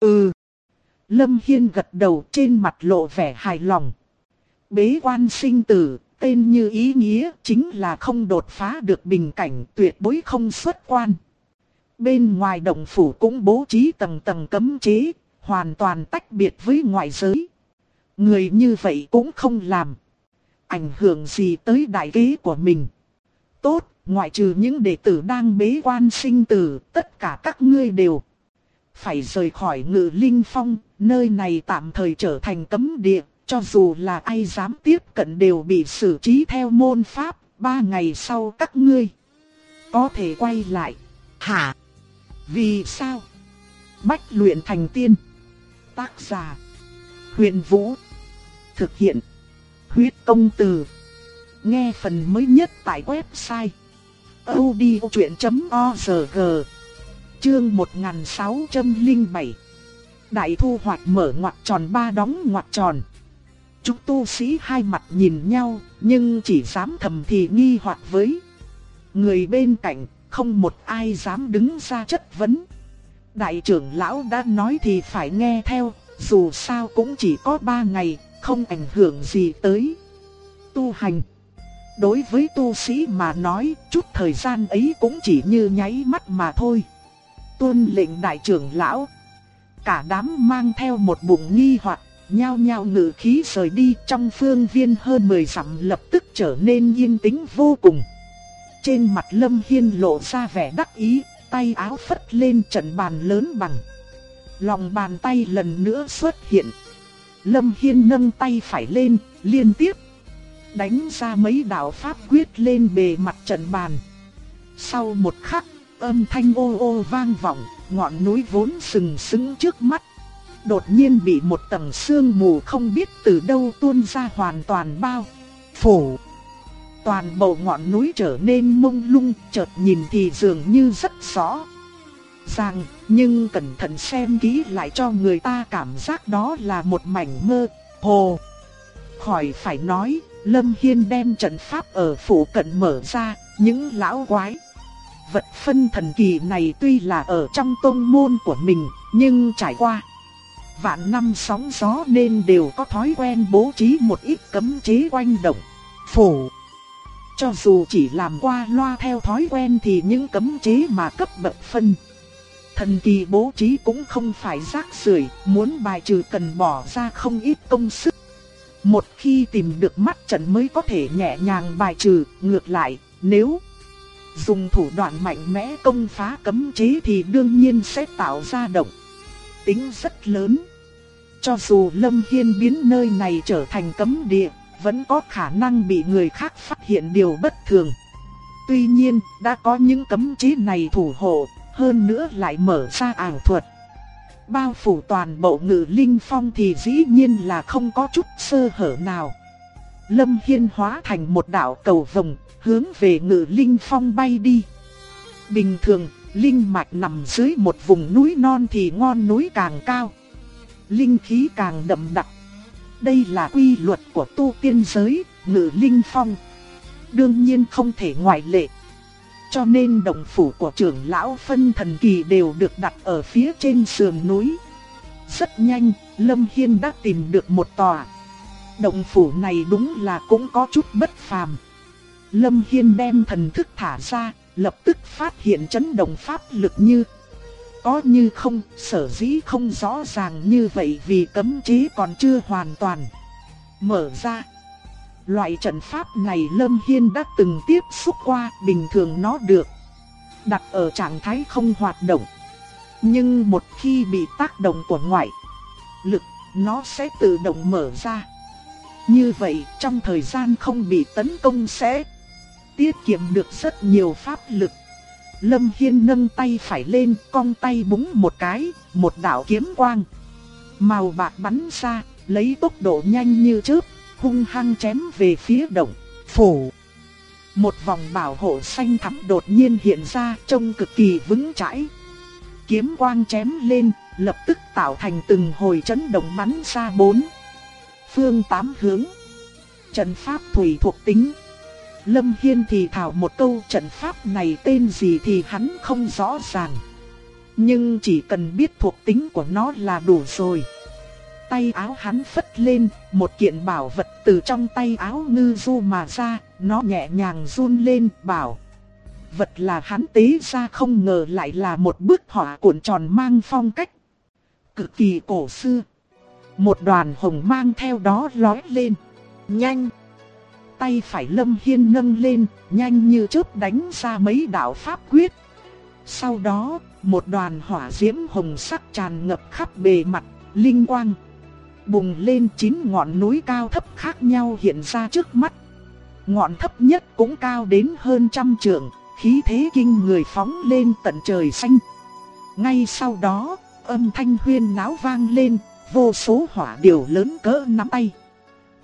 A: Lâm Hiên gật đầu, trên mặt lộ vẻ hài lòng. Bế quan sinh tử, tên như ý nghĩa, chính là không đột phá được bình cảnh, tuyệt đối không xuất quan. Bên ngoài động phủ cũng bố trí tầng tầng cấm chế, hoàn toàn tách biệt với ngoại giới. Người như vậy cũng không làm ảnh hưởng gì tới đại kế của mình. Tốt, ngoại trừ những đệ tử đang bế quan sinh tử, tất cả các ngươi đều phải rời khỏi Ngự Linh Phong, nơi này tạm thời trở thành cấm địa, cho dù là ai dám tiếp cận đều bị xử trí theo môn pháp, 3 ngày sau các ngươi có thể quay lại. Hả? Vì sao? Bách luyện thành tiên. Tác giả: Huyền Vũ. Thực hiện: Huyết công từ. Nghe phần mới nhất tại website audiochuyện.org. Chương 1607. Đại thu hoạch mở ngoặc tròn ba đóng ngoặc tròn. Chúng tu sĩ hai mặt nhìn nhau, nhưng chỉ dám thầm thì nghi hoặc với người bên cạnh, không một ai dám đứng ra chất vấn. Đại trưởng lão đã nói thì phải nghe theo, dù sao cũng chỉ có 3 ngày, không ảnh hưởng gì tới tu hành. Đối với tu sĩ mà nói, chút thời gian ấy cũng chỉ như nháy mắt mà thôi. Tuân lệnh đại trưởng lão. Cả đám mang theo một bụng nghi hoặc, nhao nhao ngự khí rời đi. Trong phương viên hơn 10 dặm lập tức trở nên yên tĩnh vô cùng. Trên mặt Lâm Hiên lộ ra vẻ đắc ý, tay áo phất lên, trận bàn lớn bằng lòng bàn tay lần nữa xuất hiện. Lâm Hiên nâng tay phải lên, liên tiếp đánh ra mấy đạo pháp quyết lên bề mặt trận bàn. Sau một khắc, âm thanh ô ô vang vọng, ngọn núi vốn sừng sững trước mắt đột nhiên bị một tầng sương mù không biết từ đâu tuôn ra hoàn toàn bao phủ. Toàn bộ ngọn núi trở nên mông lung, chợt nhìn thì dường như rất rõ ràng, nhưng cẩn thận xem kỹ lại cho người ta cảm giác đó là một mảnh mơ hồ. Khỏi phải nói, Lâm Hiên đem trận pháp ở phủ cận mở ra, những lão quái vật phân thần kỳ này tuy là ở trong tông môn của mình, nhưng trải qua vạn năm sóng gió nên đều có thói quen bố trí một ít cấm chế quanh động phủ. Cho dù chỉ làm qua loa theo thói quen thì những cấm chế mà cấp bậc phân thần kỳ bố trí cũng không phải rác rưởi, muốn bài trừ cần bỏ ra không ít công sức. Một khi tìm được mắt trận mới có thể nhẹ nhàng bài trừ, ngược lại, nếu dùng thủ đoạn mạnh mẽ công phá cấm chế thì đương nhiên sẽ tạo ra động tĩnh rất lớn. Cho dù Lâm Hiên biến nơi này trở thành cấm địa, vẫn có khả năng bị người khác phát hiện điều bất thường. Tuy nhiên, đã có những cấm chế này thủ hộ, hơn nữa lại mở ra ảo thuật bao phủ toàn bộ Ngự Linh Phong thì dĩ nhiên là không có chút sơ hở nào. Lâm Hiên hóa thành một đạo cầu vồng, hướng về Ngự Linh Phong bay đi. Bình thường, linh mạch nằm dưới một vùng núi non thì ngon núi càng cao, linh khí càng đậm đặc. Đây là quy luật của tu tiên giới, Ngự Linh Phong đương nhiên không thể ngoại lệ. Cho nên động phủ của trưởng lão phân thần kỳ đều được đặt ở phía trên sườn núi. Rất nhanh, Lâm Hiên đã tìm được một tòa động phủ này, đúng là cũng có chút bất phàm. Lâm Hiên đem thần thức thả ra, lập tức phát hiện chấn động pháp lực như có như không. Sở dĩ không rõ ràng như vậy vì cấm chế còn chưa hoàn toàn mở ra. Loại trận pháp này Lâm Hiên đã từng tiếp xúc qua, bình thường nó được đặt ở trạng thái không hoạt động. Nhưng một khi bị tác động của ngoại lực, nó sẽ tự động mở ra. Như vậy, trong thời gian không bị tấn công sẽ tiết kiệm được rất nhiều pháp lực. Lâm Hiên nâng tay phải lên, cong tay búng một cái, một đạo kiếm quang màu bạc bắn ra, lấy tốc độ nhanh như chớp, hung hăng chém về phía động phủ. Một vòng bảo hộ xanh thẳm đột nhiên hiện ra, trông cực kỳ vững chãi. Kiếm quang chém lên, lập tức tạo thành từng hồi chấn động bắn ra 4 phương 8 hướng. Trận pháp thủy thuộc tính. Lâm Hiên thì thào một câu, trận pháp này tên gì thì hắn không rõ ràng, nhưng chỉ cần biết thuộc tính của nó là đủ rồi. Tay áo hắn phất lên, một kiện bảo vật từ trong tay áo ngư du mà ra, nó nhẹ nhàng run lên. Bảo vật là hắn tế ra, không ngờ lại là một bức họa cuộn tròn mang phong cách cực kỳ cổ xưa. Một đoàn hồng mang theo đó lóe lên nhanh. Tay phải Lâm Hiên nâng lên, nhanh như chớp đánh ra mấy đạo pháp quyết. Sau đó, một đoàn hỏa diễm hồng sắc tràn ngập khắp bề mặt, linh quang bùng lên. 9 ngọn núi cao thấp khác nhau hiện ra trước mắt. Ngọn thấp nhất cũng cao đến hơn 100 trượng, khí thế kinh người phóng lên tận trời xanh. Ngay sau đó, âm thanh huyên náo vang lên, vô số hỏa điểu lớn cỡ nắm tay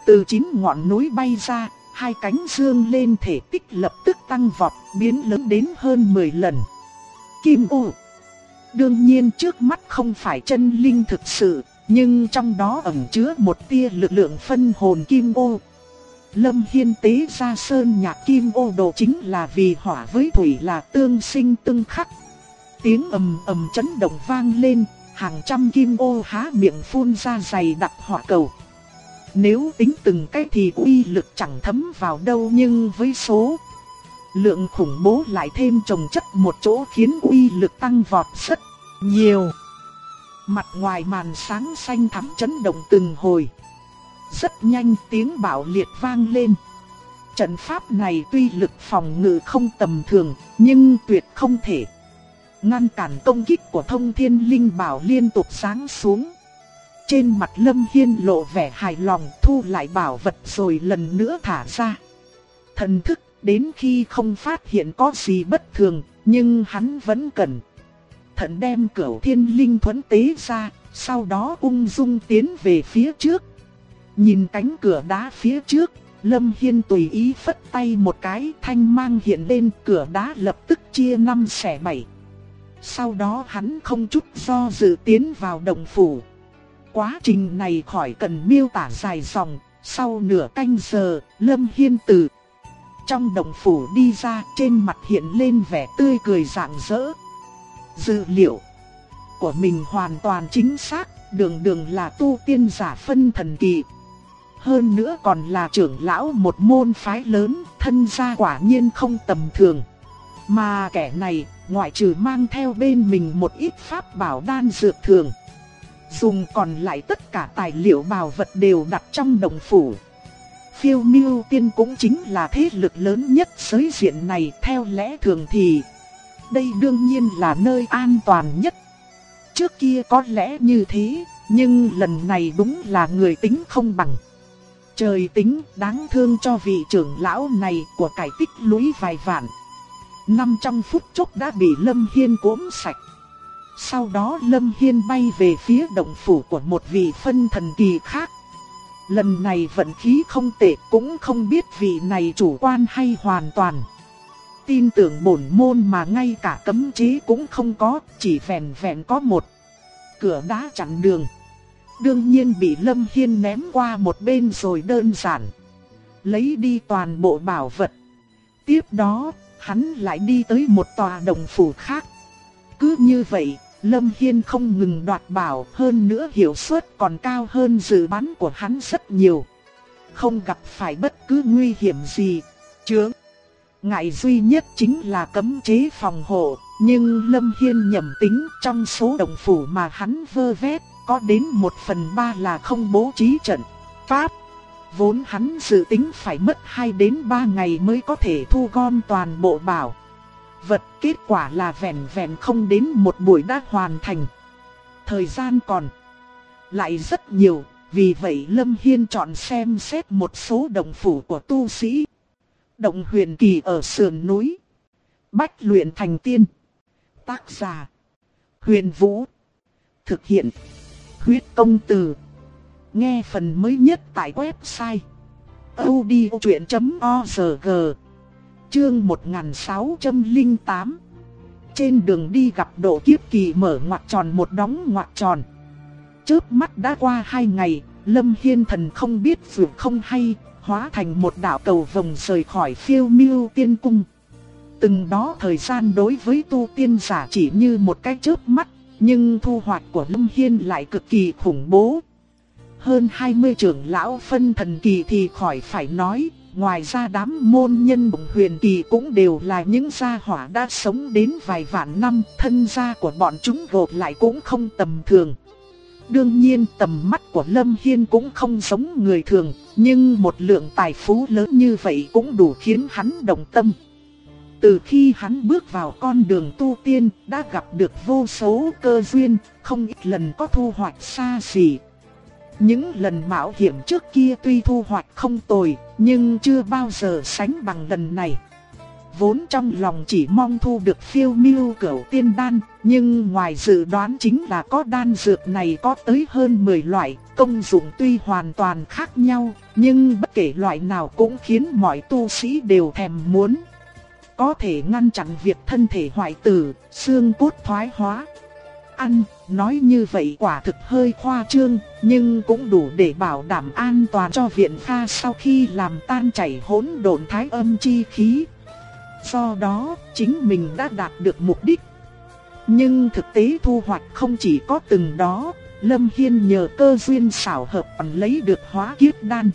A: từ 9 ngọn núi bay ra, hai cánh dương lên, thể tích lập tức tăng vọt, biến lớn đến hơn 10 lần. Kim ô. Đương nhiên trước mắt không phải chân linh thực sự, nhưng trong đó ẩn chứa một tia lực lượng phân hồn kim ô. Lâm Hiên tế ra sơn nhạc kim ô đồ chính là vì hỏa với thủy là tương sinh tương khắc. Tiếng ầm ầm chấn động vang lên, hàng trăm kim ô há miệng phun ra dày đặc hỏa cầu. Nếu tính từng cái thì uy lực chẳng thấm vào đâu, nhưng với số lượng khủng bố lại thêm chồng chất một chỗ khiến uy lực tăng vọt rất nhiều. Mặt ngoài màn sáng xanh thắm chấn động từng hồi. Rất nhanh tiếng bạo liệt vang lên. Trận pháp này tuy lực phòng ngự không tầm thường, nhưng tuyệt không thể ngăn cản công kích của Thông Thiên Linh Bảo liên tục giáng xuống. Trên mặt Lâm Hiên lộ vẻ hài lòng, thu lại bảo vật rồi lần nữa thả ra thần thức, đến khi không phát hiện có gì bất thường, nhưng hắn vẫn cẩn thận đem Cửu Thiên Linh Thuẫn tế ra, sau đó ung dung tiến về phía trước. Nhìn cánh cửa đá phía trước, Lâm Hiên tùy ý phất tay một cái, thanh mang hiện lên, cửa đá lập tức chia 5 xẻ 7. Sau đó hắn không chút do dự tiến vào động phủ. Quá trình này khỏi cần miêu tả dài dòng, sau nửa canh giờ, Lâm Hiên từ trong động phủ đi ra, trên mặt hiện lên vẻ tươi cười rạng rỡ. Dữ liệu của mình hoàn toàn chính xác, đường đường là tu tiên giả phân thần kỳ. Hơn nữa còn là trưởng lão một môn phái lớn, thân gia quả nhiên không tầm thường. Mà kẻ này, ngoại trừ mang theo bên mình một ít pháp bảo đan dược thường dùng, còn lại tất cả tài liệu bảo vật đều đặt trong động phủ. Phiêu Miêu Tiên cũng chính là thế lực lớn nhất giới diện này, theo lẽ thường thì đây đương nhiên là nơi an toàn nhất. Trước kia có lẽ như thế, nhưng lần này đúng là người tính không bằng trời tính, đáng thương cho vị trưởng lão này, của cải tích lũy vài vạn năm trong phút chốc đã bị Lâm Hiên cuỗm sạch. Sau đó Lâm Hiên bay về phía động phủ của một vị phân thần kỳ khác. Lần này vận khí không tệ, cũng không biết vị này chủ quan hay hoàn toàn tin tưởng bổn môn mà ngay cả cấm chế cũng không có, chỉ vẹn vẹn có một cửa đá chặn đường. Đương nhiên bị Lâm Hiên ném qua một bên rồi đơn giản lấy đi toàn bộ bảo vật. Tiếp đó, hắn lại đi tới một tòa động phủ khác. Cứ như vậy, Lâm Hiên không ngừng đoạt bảo, hơn nữa hiệu suất còn cao hơn dự đoán của hắn rất nhiều. Không gặp phải bất cứ nguy hiểm gì. Chướng ngại duy nhất chính là cấm chế phòng hộ, nhưng Lâm Hiên nhầm tính, trong số động phủ mà hắn vơ vét, có đến 1/3 là không bố trí trận pháp. Vốn hắn dự tính phải mất 2 đến 3 ngày mới có thể thu gom toàn bộ bảo vật, kết quả là vẹn vẹn không đến một buổi đã hoàn thành. Thời gian còn lại rất nhiều, vì vậy Lâm Hiên chọn xem xét một số động phủ của tu sĩ. Động Huyền Kỳ ở sườn núi, bách luyện thành tiên. Tác giả Huyền Vũ, thực hiện Huyết Công Từ. Nghe phần mới nhất tại website audiochuyện.org. Chương 1608. Trên đường đi gặp độ kiếp kỳ mở ngoặc tròn một đóng ngoặc tròn. Chớp mắt đã qua 2 ngày, Lâm Hiên thần không biết vượt không hay, hóa thành một đạo cầu vồng rời khỏi Phiêu Miêu Tiên Cung. Từng đó thời gian đối với tu tiên giả chỉ như một cái chớp mắt, nhưng thu hoạch của Lâm Hiên lại cực kỳ khủng bố. Hơn 20 trưởng lão phân thần kỳ thì khỏi phải nói, ngoài ra đám môn nhân Động Huyền Kỳ cũng đều là những gia hỏa đã sống đến vài vạn năm, thân gia của bọn chúng gộp lại cũng không tầm thường. Đương nhiên tầm mắt của Lâm Hiên cũng không giống người thường, nhưng một lượng tài phú lớn như vậy cũng đủ khiến hắn động tâm. Từ khi hắn bước vào con đường tu tiên, đã gặp được vô số cơ duyên, không ít lần có thu hoạch xa xỉ. Những lần mạo hiểm trước kia tuy thu hoạch không tồi, nhưng chưa bao giờ sánh bằng lần này. vốn trong lòng chỉ mong thu được Phiêu Miêu Cửu Tiên Đan, nhưng ngoài dự đoán chính là có đan dược này có tới hơn 10 loại, công dụng tuy hoàn toàn khác nhau, nhưng bất kể loại nào cũng khiến mọi tu sĩ đều thèm muốn. Có thể ngăn chặn việc thân thể hoại tử, xương cốt thoái hóa. Ăn, nói như vậy quả thực hơi khoa trương, nhưng cũng đủ để bảo đảm an toàn cho viện pha sau khi làm tan chảy hỗn độn thái âm chi khí. Do đó, chính mình đã đạt được mục đích. Nhưng thực tế thu hoạch không chỉ có từng đó, Lâm Hiên nhờ cơ duyên xảo hợp lấy được hóa kiếp đan.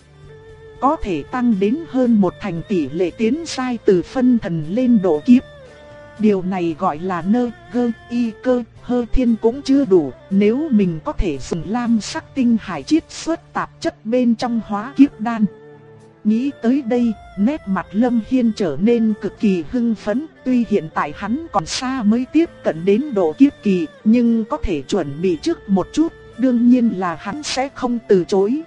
A: Có thể tăng đến hơn 1 thành tỷ lệ tiến giai từ phân thần lên độ kiếp. Điều này gọi là nơ, gơ, y cơ, hơ thiên cũng chưa đủ, nếu mình có thể dùng lam sắc tinh hải chiết xuất tạp chất bên trong hóa kiếp đan. Nghĩ tới đây, nét mặt Lâm Hiên trở nên cực kỳ hưng phấn, tuy hiện tại hắn còn xa mới tiếp cận đến độ kiếp kỳ, nhưng có thể chuẩn bị trước một chút, đương nhiên là hắn sẽ không từ chối.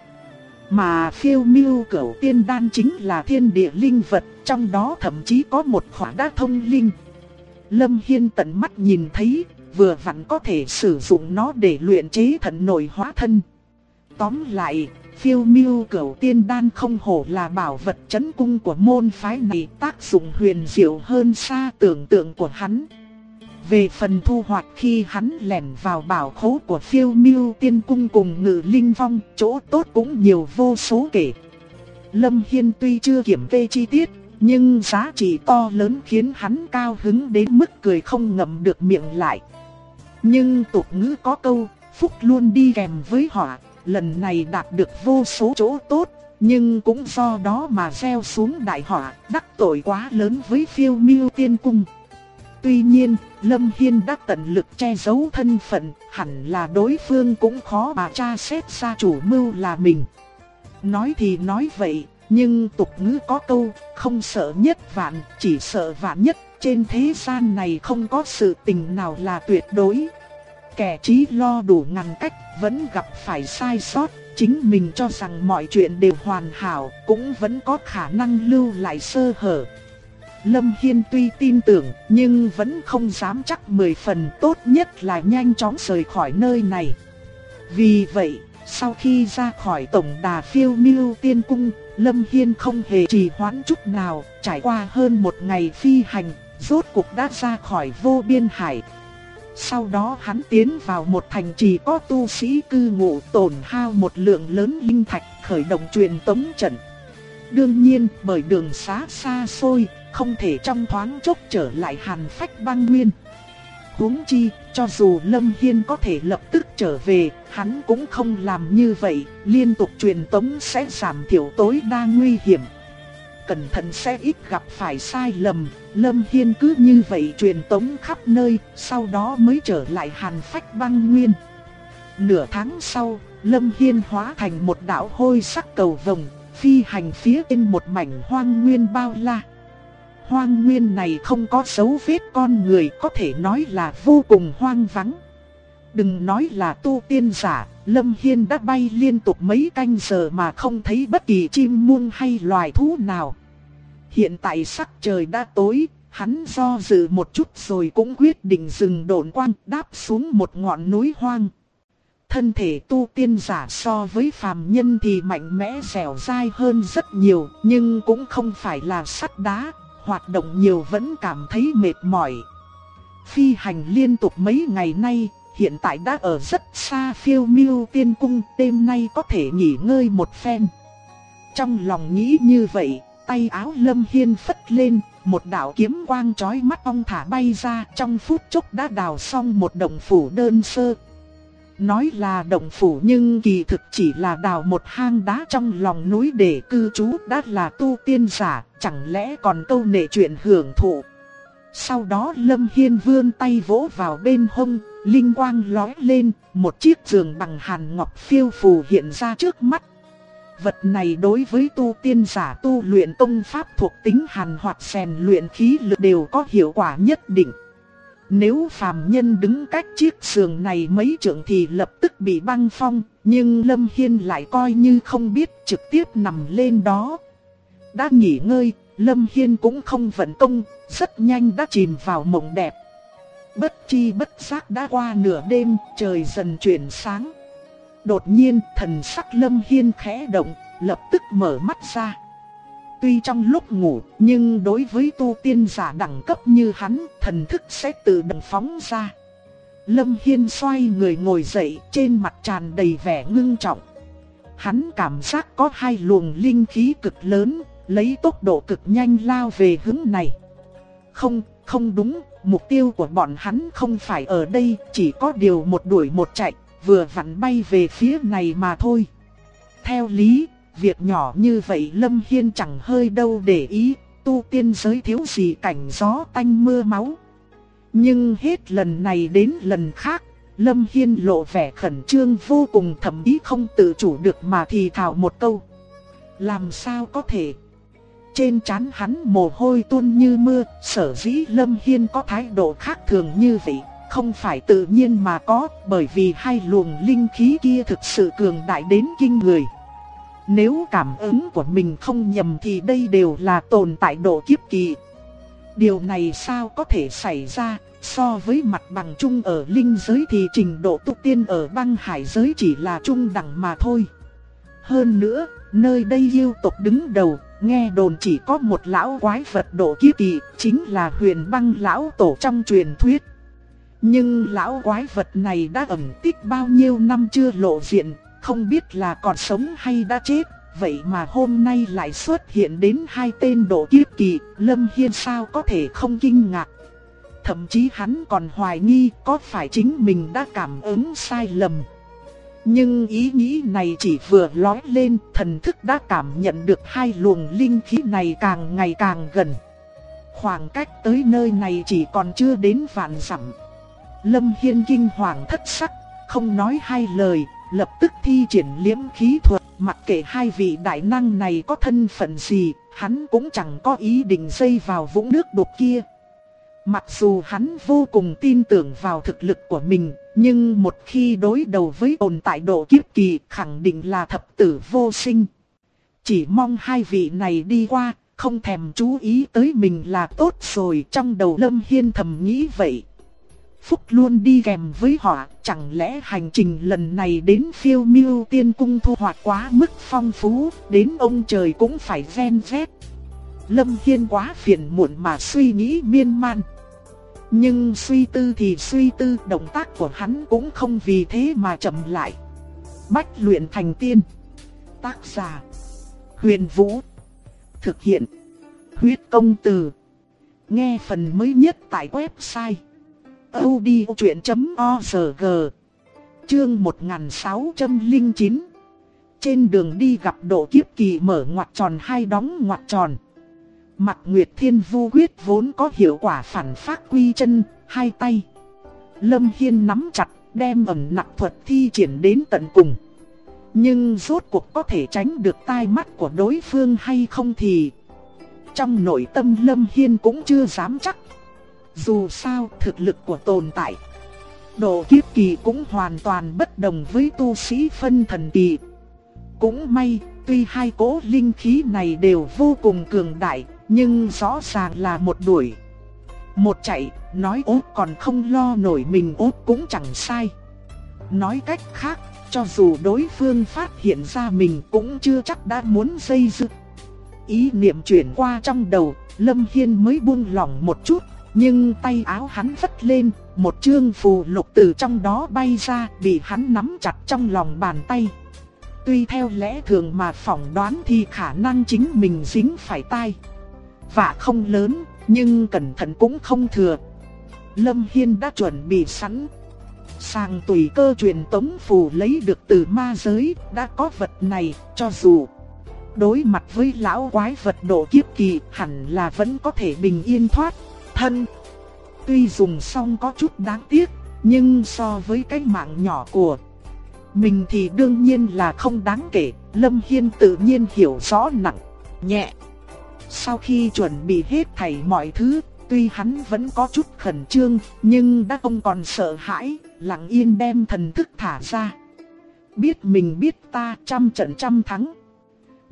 A: Mà Phiêu Miêu Cửu Tiên Đan chính là thiên địa linh vật, trong đó thậm chí có một khỏa đá thông linh. Lâm Hiên tận mắt nhìn thấy, vừa vặn có thể sử dụng nó để luyện chế thần nội hóa thân. Tóm lại, Phiêu Miêu Cửu Tiên Đan không hổ là bảo vật trấn cung của môn phái này, tác dụng huyền diệu hơn xa tưởng tượng của hắn. Về phần thu hoạch khi hắn lẻn vào bảo khố của Phiêu Miêu Tiên Cung cùng Ngự Linh Vong, chỗ tốt cũng nhiều vô số kể. Lâm Hiên tuy chưa kiểm kê chi tiết, nhưng giá trị to lớn khiến hắn cao hứng đến mức cười không ngậm được miệng lại. Nhưng tục ngữ có câu, phúc luôn đi kèm với họa, lần này đạt được vô số chỗ tốt, nhưng cũng do đó mà gieo xuống đại họa, đắc tội quá lớn với Phiêu Miêu Tiên Cung. Tuy nhiên, Lâm Hiên đã tận lực che giấu thân phận, hẳn là đối phương cũng khó mà tra xét ra chủ mưu là mình. Nói thì nói vậy, nhưng tục ngữ có câu, không sợ nhất vạn, chỉ sợ vạn nhất, trên thế gian này không có sự tình nào là tuyệt đối. Kẻ trí lo đủ ngàn cách, vẫn gặp phải sai sót, chính mình cho rằng mọi chuyện đều hoàn hảo, cũng vẫn có khả năng lưu lại sơ hở. Lâm Hiên tuy tin tưởng, nhưng vẫn không dám chắc 10 phần, tốt nhất là nhanh chóng rời khỏi nơi này. Vì vậy, sau khi ra khỏi tổng đà Phiêu Miêu Tiên Cung, Lâm Hiên không hề trì hoãn chút nào, trải qua hơn 1 ngày phi hành, rốt cuộc đã ra khỏi Vô Biên Hải. Sau đó hắn tiến vào một thành trì có tu sĩ cư ngụ, tổn hao một lượng lớn linh thạch, khởi động truyền tống trận. Đương nhiên, bởi đường xá xa xôi, không thể trong thoáng chốc trở lại Hàn Phách Băng Nguyên. Huống chi, cho dù Lâm Hiên có thể lập tức trở về, hắn cũng không làm như vậy, liên tục truyền tống sẽ giảm thiểu tối đa nguy hiểm. Cẩn thận sẽ ít gặp phải sai lầm, Lâm Hiên cứ như vậy truyền tống khắp nơi, sau đó mới trở lại Hàn Phách Băng Nguyên. Nửa tháng sau, Lâm Hiên hóa thành một đạo hôi sắc cầu vồng, phi hành phía trên một mảnh hoang nguyên bao la. Hoang nguyên này không có dấu vết con người, có thể nói là vô cùng hoang vắng. Đừng nói là tu tiên giả, Lâm Hiên đã bay liên tục mấy canh giờ mà không thấy bất kỳ chim muông hay loài thú nào. Hiện tại sắc trời đã tối, hắn do dự một chút rồi cũng quyết định dừng độn quang, đáp xuống một ngọn núi hoang. Thân thể tu tiên giả so với phàm nhân thì mạnh mẽ dẻo dai hơn rất nhiều, nhưng cũng không phải là sắt đá, hoạt động nhiều vẫn cảm thấy mệt mỏi. Phi hành liên tục mấy ngày nay, hiện tại đã ở rất xa Phiêu Miêu Tiên Cung, đêm nay có thể nghỉ ngơi một phen. Trong lòng nghĩ như vậy, tay áo Lâm Hiên phất lên, một đạo kiếm quang chói mắt ong thả bay ra, trong phút chốc đã đào xong một động phủ đơn sơ. Nói là động phủ nhưng kỳ thực chỉ là đào một hang đá trong lòng núi để cư trú, đã là tu tiên giả, chẳng lẽ còn câu nệ chuyện hưởng thụ. Sau đó Lâm Hiên vươn tay vỗ vào bên hông, linh quang lóe lên, một chiếc giường bằng hàn ngọc phiêu phù hiện ra trước mắt. Vật này đối với tu tiên giả tu luyện công pháp thuộc tính hàn hoặc rèn luyện khí lực đều có hiệu quả nhất định. Nếu phàm nhân đứng cách chiếc giường này mấy trượng thì lập tức bị băng phong, nhưng Lâm Hiên lại coi như không biết, trực tiếp nằm lên đó. Đã nghỉ ngơi, Lâm Hiên cũng không vận công, rất nhanh đã chìm vào mộng đẹp. Bất chi bất giác đã qua nửa đêm, trời dần chuyển sáng. Đột nhiên thần sắc Lâm Hiên khẽ động, lập tức mở mắt ra. Tuy trong lúc ngủ, nhưng đối với tu tiên giả đẳng cấp như hắn, thần thức sẽ tự động phóng ra. Lâm Hiên xoay người ngồi dậy, trên mặt tràn đầy vẻ ngưng trọng. Hắn cảm giác có hai luồng linh khí cực lớn, lấy tốc độ cực nhanh lao về hướng này. Không đúng, mục tiêu của bọn hắn không phải ở đây, chỉ có điều một đuổi một chạy, vừa vặn bay về phía này mà thôi. Theo lý, việc nhỏ như vậy Lâm Hiên chẳng hơi đâu để ý, tu tiên giới thiếu gì cảnh gió tanh mưa máu. Nhưng hết lần này đến lần khác, Lâm Hiên lộ vẻ khẩn trương vô cùng, thậm chí không tự chủ được mà thì thào một câu. Làm sao có thể? Trên trán hắn mồ hôi tuôn như mưa, sở dĩ Lâm Hiên có thái độ khác thường như vậy, không phải tự nhiên mà có, bởi vì hai luồng linh khí kia thực sự cường đại đến kinh người. Nếu cảm ứng của mình không nhầm thì đây đều là tồn tại độ kiếp kỳ. Điều này sao có thể xảy ra, so với mặt bằng chung ở linh giới thì trình độ tu tiên ở băng hải giới chỉ là trung đẳng mà thôi. Hơn nữa, nơi đây yêu tộc đứng đầu, nghe đồn chỉ có một lão quái vật độ kiếp kỳ, chính là Huyền Băng lão tổ trong truyền thuyết. Nhưng lão quái vật này đã ẩn tích bao nhiêu năm chưa lộ diện, không biết là còn sống hay đã chết, vậy mà hôm nay lại xuất hiện đến hai tên độ kiếp kỳ, Lâm Hiên sao có thể không kinh ngạc. Thậm chí hắn còn hoài nghi có phải chính mình đã cảm ứng sai lầm. Nhưng ý nghĩ này chỉ vừa lóe lên, thần thức đã cảm nhận được hai luồng linh khí này càng ngày càng gần. Khoảng cách tới nơi này chỉ còn chưa đến vạn dặm. Lâm Hiên kinh hoàng thất sắc, không nói hai lời, lập tức thi triển liễm khí thuật. Mặc kệ hai vị đại năng này có thân phận gì, hắn cũng chẳng có ý định dây vào vũng nước đục kia. Mặc dù hắn vô cùng tin tưởng vào thực lực của mình, nhưng một khi đối đầu với tồn tại độ kiếp kỳ khẳng định là thập tử vô sinh. Chỉ mong hai vị này đi qua, không thèm chú ý tới mình là tốt rồi, trong đầu Lâm Hiên thầm nghĩ vậy. Phúc luôn đi kèm với họ, chẳng lẽ hành trình lần này đến Phiêu Miêu Tiên Cung thu hoạch quá mức phong phú, đến ông trời cũng phải ven vét. Lâm Hiên quá phiền muộn mà suy nghĩ miên man. Nhưng suy tư thì suy tư, động tác của hắn cũng không vì thế mà chậm lại. Bách luyện thành tiên. Tác giả: Huyền Vũ. Thực hiện: Huyết Công Từ. Nghe phần mới nhất tại website audiochuyện.org. Chương 1609. Trên đường đi gặp độ kiếp kỳ mở ngoặc tròn hai đóng ngoặc tròn. Mặc Nguyệt Thiên Vu Quyết vốn có hiệu quả phản phát quy chân, hai tay Lâm Hiên nắm chặt, đem ẩn nặc thuật thi triển đến tận cùng. Nhưng rốt cuộc có thể tránh được tai mắt của đối phương hay không thì trong nội tâm Lâm Hiên cũng chưa dám chắc. Dù sao thực lực của tồn tại độ kiếp kỳ cũng hoàn toàn bất đồng với tu sĩ phân thần kỳ. Cũng may, tuy hai cỗ linh khí này đều vô cùng cường đại, nhưng rõ ràng là một đuổi một chạy, nói ốt còn không lo nổi mình ốt cũng chẳng sai. Nói cách khác, cho dù đối phương phát hiện ra mình cũng chưa chắc đã muốn dây dưa. Ý niệm chuyển qua trong đầu, Lâm Hiên mới buông lỏng một chút, nhưng tay áo hắn vất lên, một chương phù lục từ trong đó bay ra, bị hắn nắm chặt trong lòng bàn tay. Tuy theo lẽ thường mà phỏng đoán thì khả năng chính mình dính phải tai vạ không lớn, nhưng cẩn thận cũng không thừa. Lâm Hiên đã chuẩn bị sẵn. Sàng tùy cơ truyền tống phù lấy được từ ma giới, đã có vật này, cho dù đối mặt với lão quái vật độ kiếp kỳ, hẳn là vẫn có thể bình yên thoát thân. Tuy dùng xong có chút đáng tiếc, nhưng so với cái mạng nhỏ của mình thì đương nhiên là không đáng kể. Lâm Hiên tự nhiên hiểu rõ nặng nhẹ. Sau khi chuẩn bị hết thảy mọi thứ, tuy hắn vẫn có chút khẩn trương, nhưng đã không còn sợ hãi, lặng yên đem thần thức thả ra. Biết mình biết ta, trăm trận trăm thắng.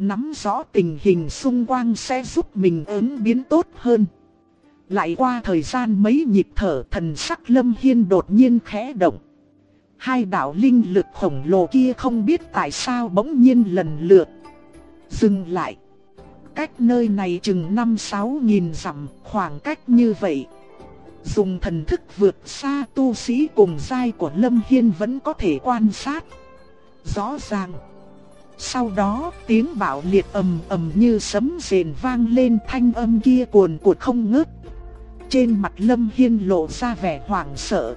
A: nắm rõ tình hình xung quanh sẽ giúp mình ứng biến tốt hơn. Lại qua thời gian mấy nhịp thở, thần sắc Lâm Hiên đột nhiên khẽ động. Hai đạo linh lực khổng lồ kia không biết tại sao bỗng nhiên lần lượt dừng lại. Cách nơi này chừng 5-6 nghìn dặm, khoảng cách như vậy. Dùng thần thức vượt xa tu sĩ cùng giai của Lâm Hiên vẫn có thể quan sát rõ ràng. Sau đó tiếng bạo liệt ầm ầm như sấm rền vang lên, thanh âm kia cuồn cuộn không ngớt. Trên mặt Lâm Hiên lộ ra vẻ hoảng sợ.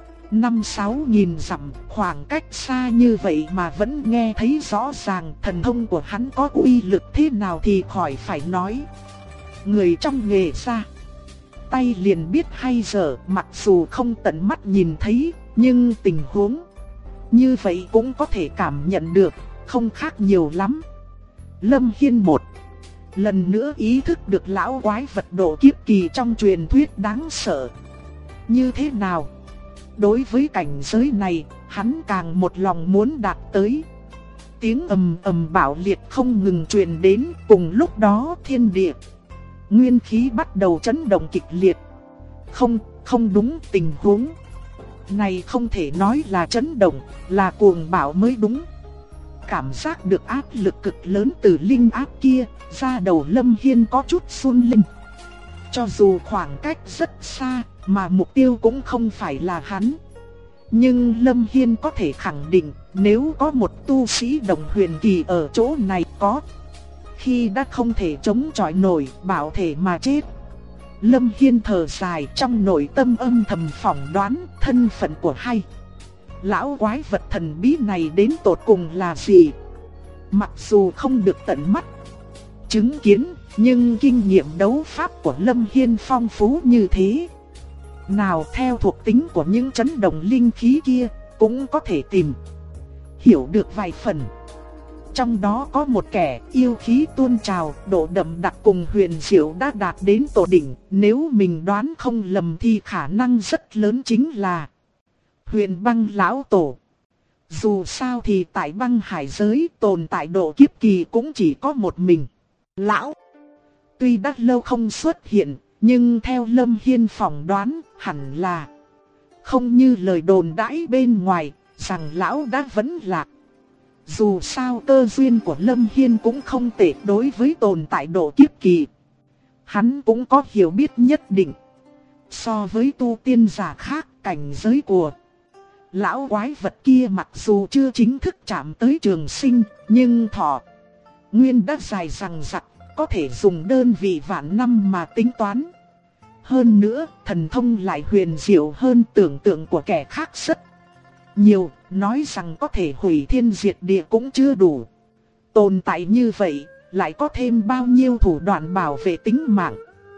A: 5-6 nghìn dặm, khoảng cách xa như vậy mà vẫn nghe thấy rõ ràng. Thần thông của hắn có uy lực thế nào thì khỏi phải nói. Người trong nghề ra tay liền biết hay dở, mặc dù không tận mắt nhìn thấy, nhưng tình huống như vậy cũng có thể cảm nhận được, không khác nhiều lắm. Lâm Hiên một lần nữa ý thức được lão quái vật độ kiếp kỳ trong truyền thuyết đáng sợ như thế nào. Đối với cảnh giới này, hắn càng một lòng muốn đạt tới. Tiếng ầm ầm bạo liệt không ngừng truyền đến, cùng lúc đó thiên địa nguyên khí bắt đầu chấn động kịch liệt. Không đúng, tình huống này không thể nói là chấn động, là cuồng bạo mới đúng. Cảm giác được áp lực cực lớn từ linh áp kia, da đầu Lâm Hiên có chút run lên. Cho dù khoảng cách rất xa, mà mục tiêu cũng không phải là hắn, nhưng Lâm Hiên có thể khẳng định, nếu có một tu sĩ đồng huyền kỳ ở chỗ này có khi đã không thể chống chọi nổi, bảo thể mà chết. Lâm Hiên thở dài, trong nội tâm âm thầm phỏng đoán thân phận của hai lão quái vật thần bí này đến tột cùng là gì. Mặc dù không được tận mắt chứng kiến, nhưng kinh nghiệm đấu pháp của Lâm Hiên phong phú như thế. Nào theo thuộc tính của những chấn động linh khí kia, cũng có thể tìm hiểu được vài phần. Trong đó có một kẻ yêu khí tuôn trào, độ đậm đặc cùng huyền diệu đã đạt đến tổ đỉnh. Nếu mình đoán không lầm thì khả năng rất lớn chính là Huyền Băng lão tổ. Dù sao thì tại băng hải giới tồn tại độ kiếp kỳ cũng chỉ có một mình lão. Tuy đã lâu không xuất hiện, nhưng theo Lâm Hiên phỏng đoán hẳn là không như lời đồn đãi bên ngoài rằng lão đã vẫn lạc. Dù sao cơ duyên của Lâm Hiên cũng không tệ đối với tồn tại độ kiếp kỳ. Hắn cũng có hiểu biết nhất định. So với tu tiên giả khác, cảnh giới của lão quái vật kia mặc dù chưa chính thức chạm tới trường sinh, nhưng thọ nguyên đã dài dằng dặc, có thể dùng đơn vị vạn năm mà tính toán. Hơn nữa, thần thông lại huyền diệu hơn tưởng tượng của kẻ khác rất nhiều, nói rằng có thể hủy thiên diệt địa cũng chưa đủ. Tồn tại như vậy, lại có thêm bao nhiêu thủ đoạn bảo vệ tính mạng.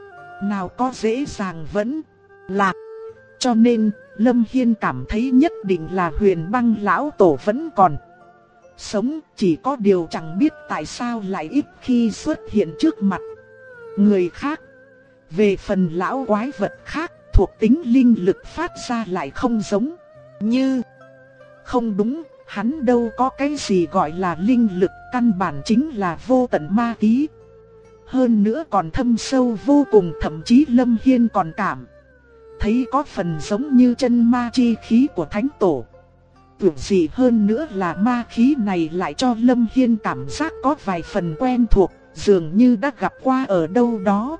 A: Nào có dễ dàng vẫn lạc. Cho nên, Lâm Hiên cảm thấy nhất định là Huyền Băng lão tổ vẫn còn sống, chỉ có điều chẳng biết tại sao lại ít khi xuất hiện trước mặt người khác. Về phần lão quái vật khác, thuộc tính linh lực phát ra lại không giống như. Không đúng, hắn đâu có cái gì gọi là linh lực, căn bản chính là vô tận ma khí. Hơn nữa còn thâm sâu vô cùng, thậm chí Lâm Hiên còn cảm thấy có phần giống như chân ma chi khí của Thánh Tổ. Tưởng gì hơn nữa là ma khí này lại cho Lâm Hiên cảm giác có vài phần quen thuộc, dường như đã gặp qua ở đâu đó.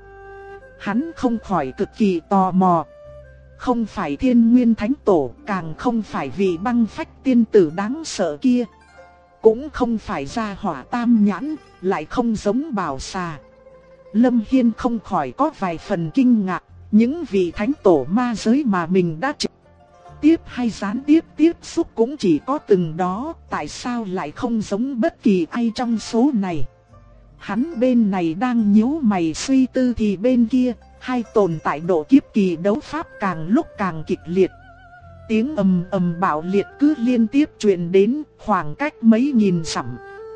A: Hắn không khỏi cực kỳ tò mò. Không phải Thiên Nguyên Thánh Tổ, càng không phải vị băng phách tiên tử đáng sợ kia, cũng không phải Gia Hỏa Tam Nhãn, lại không giống Bảo Xà. Lâm Hiên không khỏi có vài phần kinh ngạc, những vị Thánh Tổ ma giới mà mình đã trực tiếp hay gián tiếp tiếp xúc cũng chỉ có từng đó, tại sao lại không giống bất kỳ ai trong số này. Hắn bên này đang nhíu mày suy tư thì bên kia, hai tồn tại độ kiếp kỳ đấu pháp càng lúc càng kịch liệt. Tiếng ầm ầm bạo liệt cứ liên tiếp truyền đến, khoảng cách mấy nghìn dặm.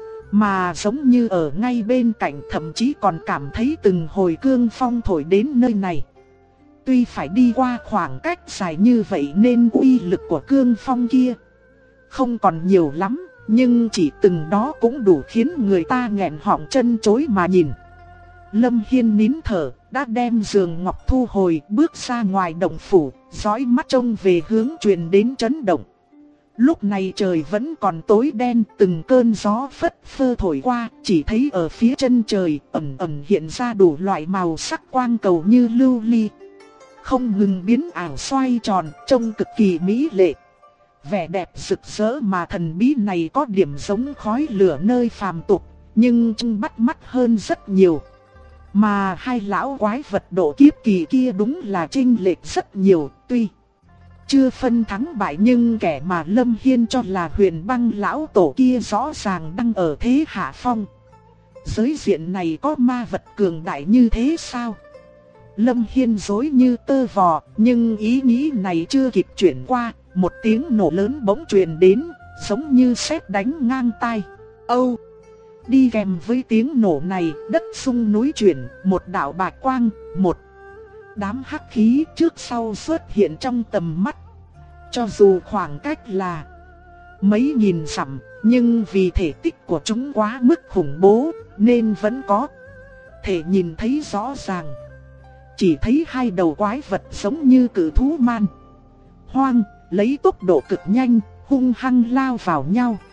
A: Mà giống như ở ngay bên cạnh, thậm chí còn cảm thấy từng hồi cương phong thổi đến nơi này. Tuy phải đi qua khoảng cách dài như vậy nên uy lực của cương phong kia không còn nhiều lắm, nhưng chỉ từng đó cũng đủ khiến người ta nghẹn họng chân chối mà nhìn. Lâm Hiên nín thở, đã đem giường ngọc thu hồi, bước ra ngoài động phủ, dõi mắt trông về hướng truyền đến chấn động. Lúc này trời vẫn còn tối đen, từng cơn gió phất phơ thổi qua, chỉ thấy ở phía chân trời ẩn ẩn hiện ra đủ loại màu sắc quang cầu như lưu ly, không ngừng biến ảo xoay tròn, trông cực kỳ mỹ lệ. Vẻ đẹp rực rỡ mà thần bí này có điểm giống khói lửa nơi phàm tục, nhưng trông bắt mắt hơn rất nhiều. Mà hai lão quái vật độ kiếp kỳ kia đúng là chênh lệch rất nhiều, tuy chưa phân thắng bại nhưng kẻ mà Lâm Hiên cho là Huyền Băng lão tổ kia rõ ràng đang ở thế hạ phong. Giới diện này có ma vật cường đại như thế sao? Lâm Hiên rối như tơ vò, nhưng ý nghĩ này chưa kịp chuyển qua, một tiếng nổ lớn bỗng truyền đến, giống như sét đánh ngang tai. Âu! Đi kèm với tiếng nổ này, đất sung núi chuyển, một đạo bạch quang, một đám hắc khí trước sau xuất hiện trong tầm mắt. Cho dù khoảng cách là mấy nghìn dặm, nhưng vì thể tích của chúng quá mức khủng bố, nên vẫn có thể nhìn thấy rõ ràng. Chỉ thấy hai đầu quái vật giống như cự thú man hoang, lấy tốc độ cực nhanh, hung hăng lao vào nhau.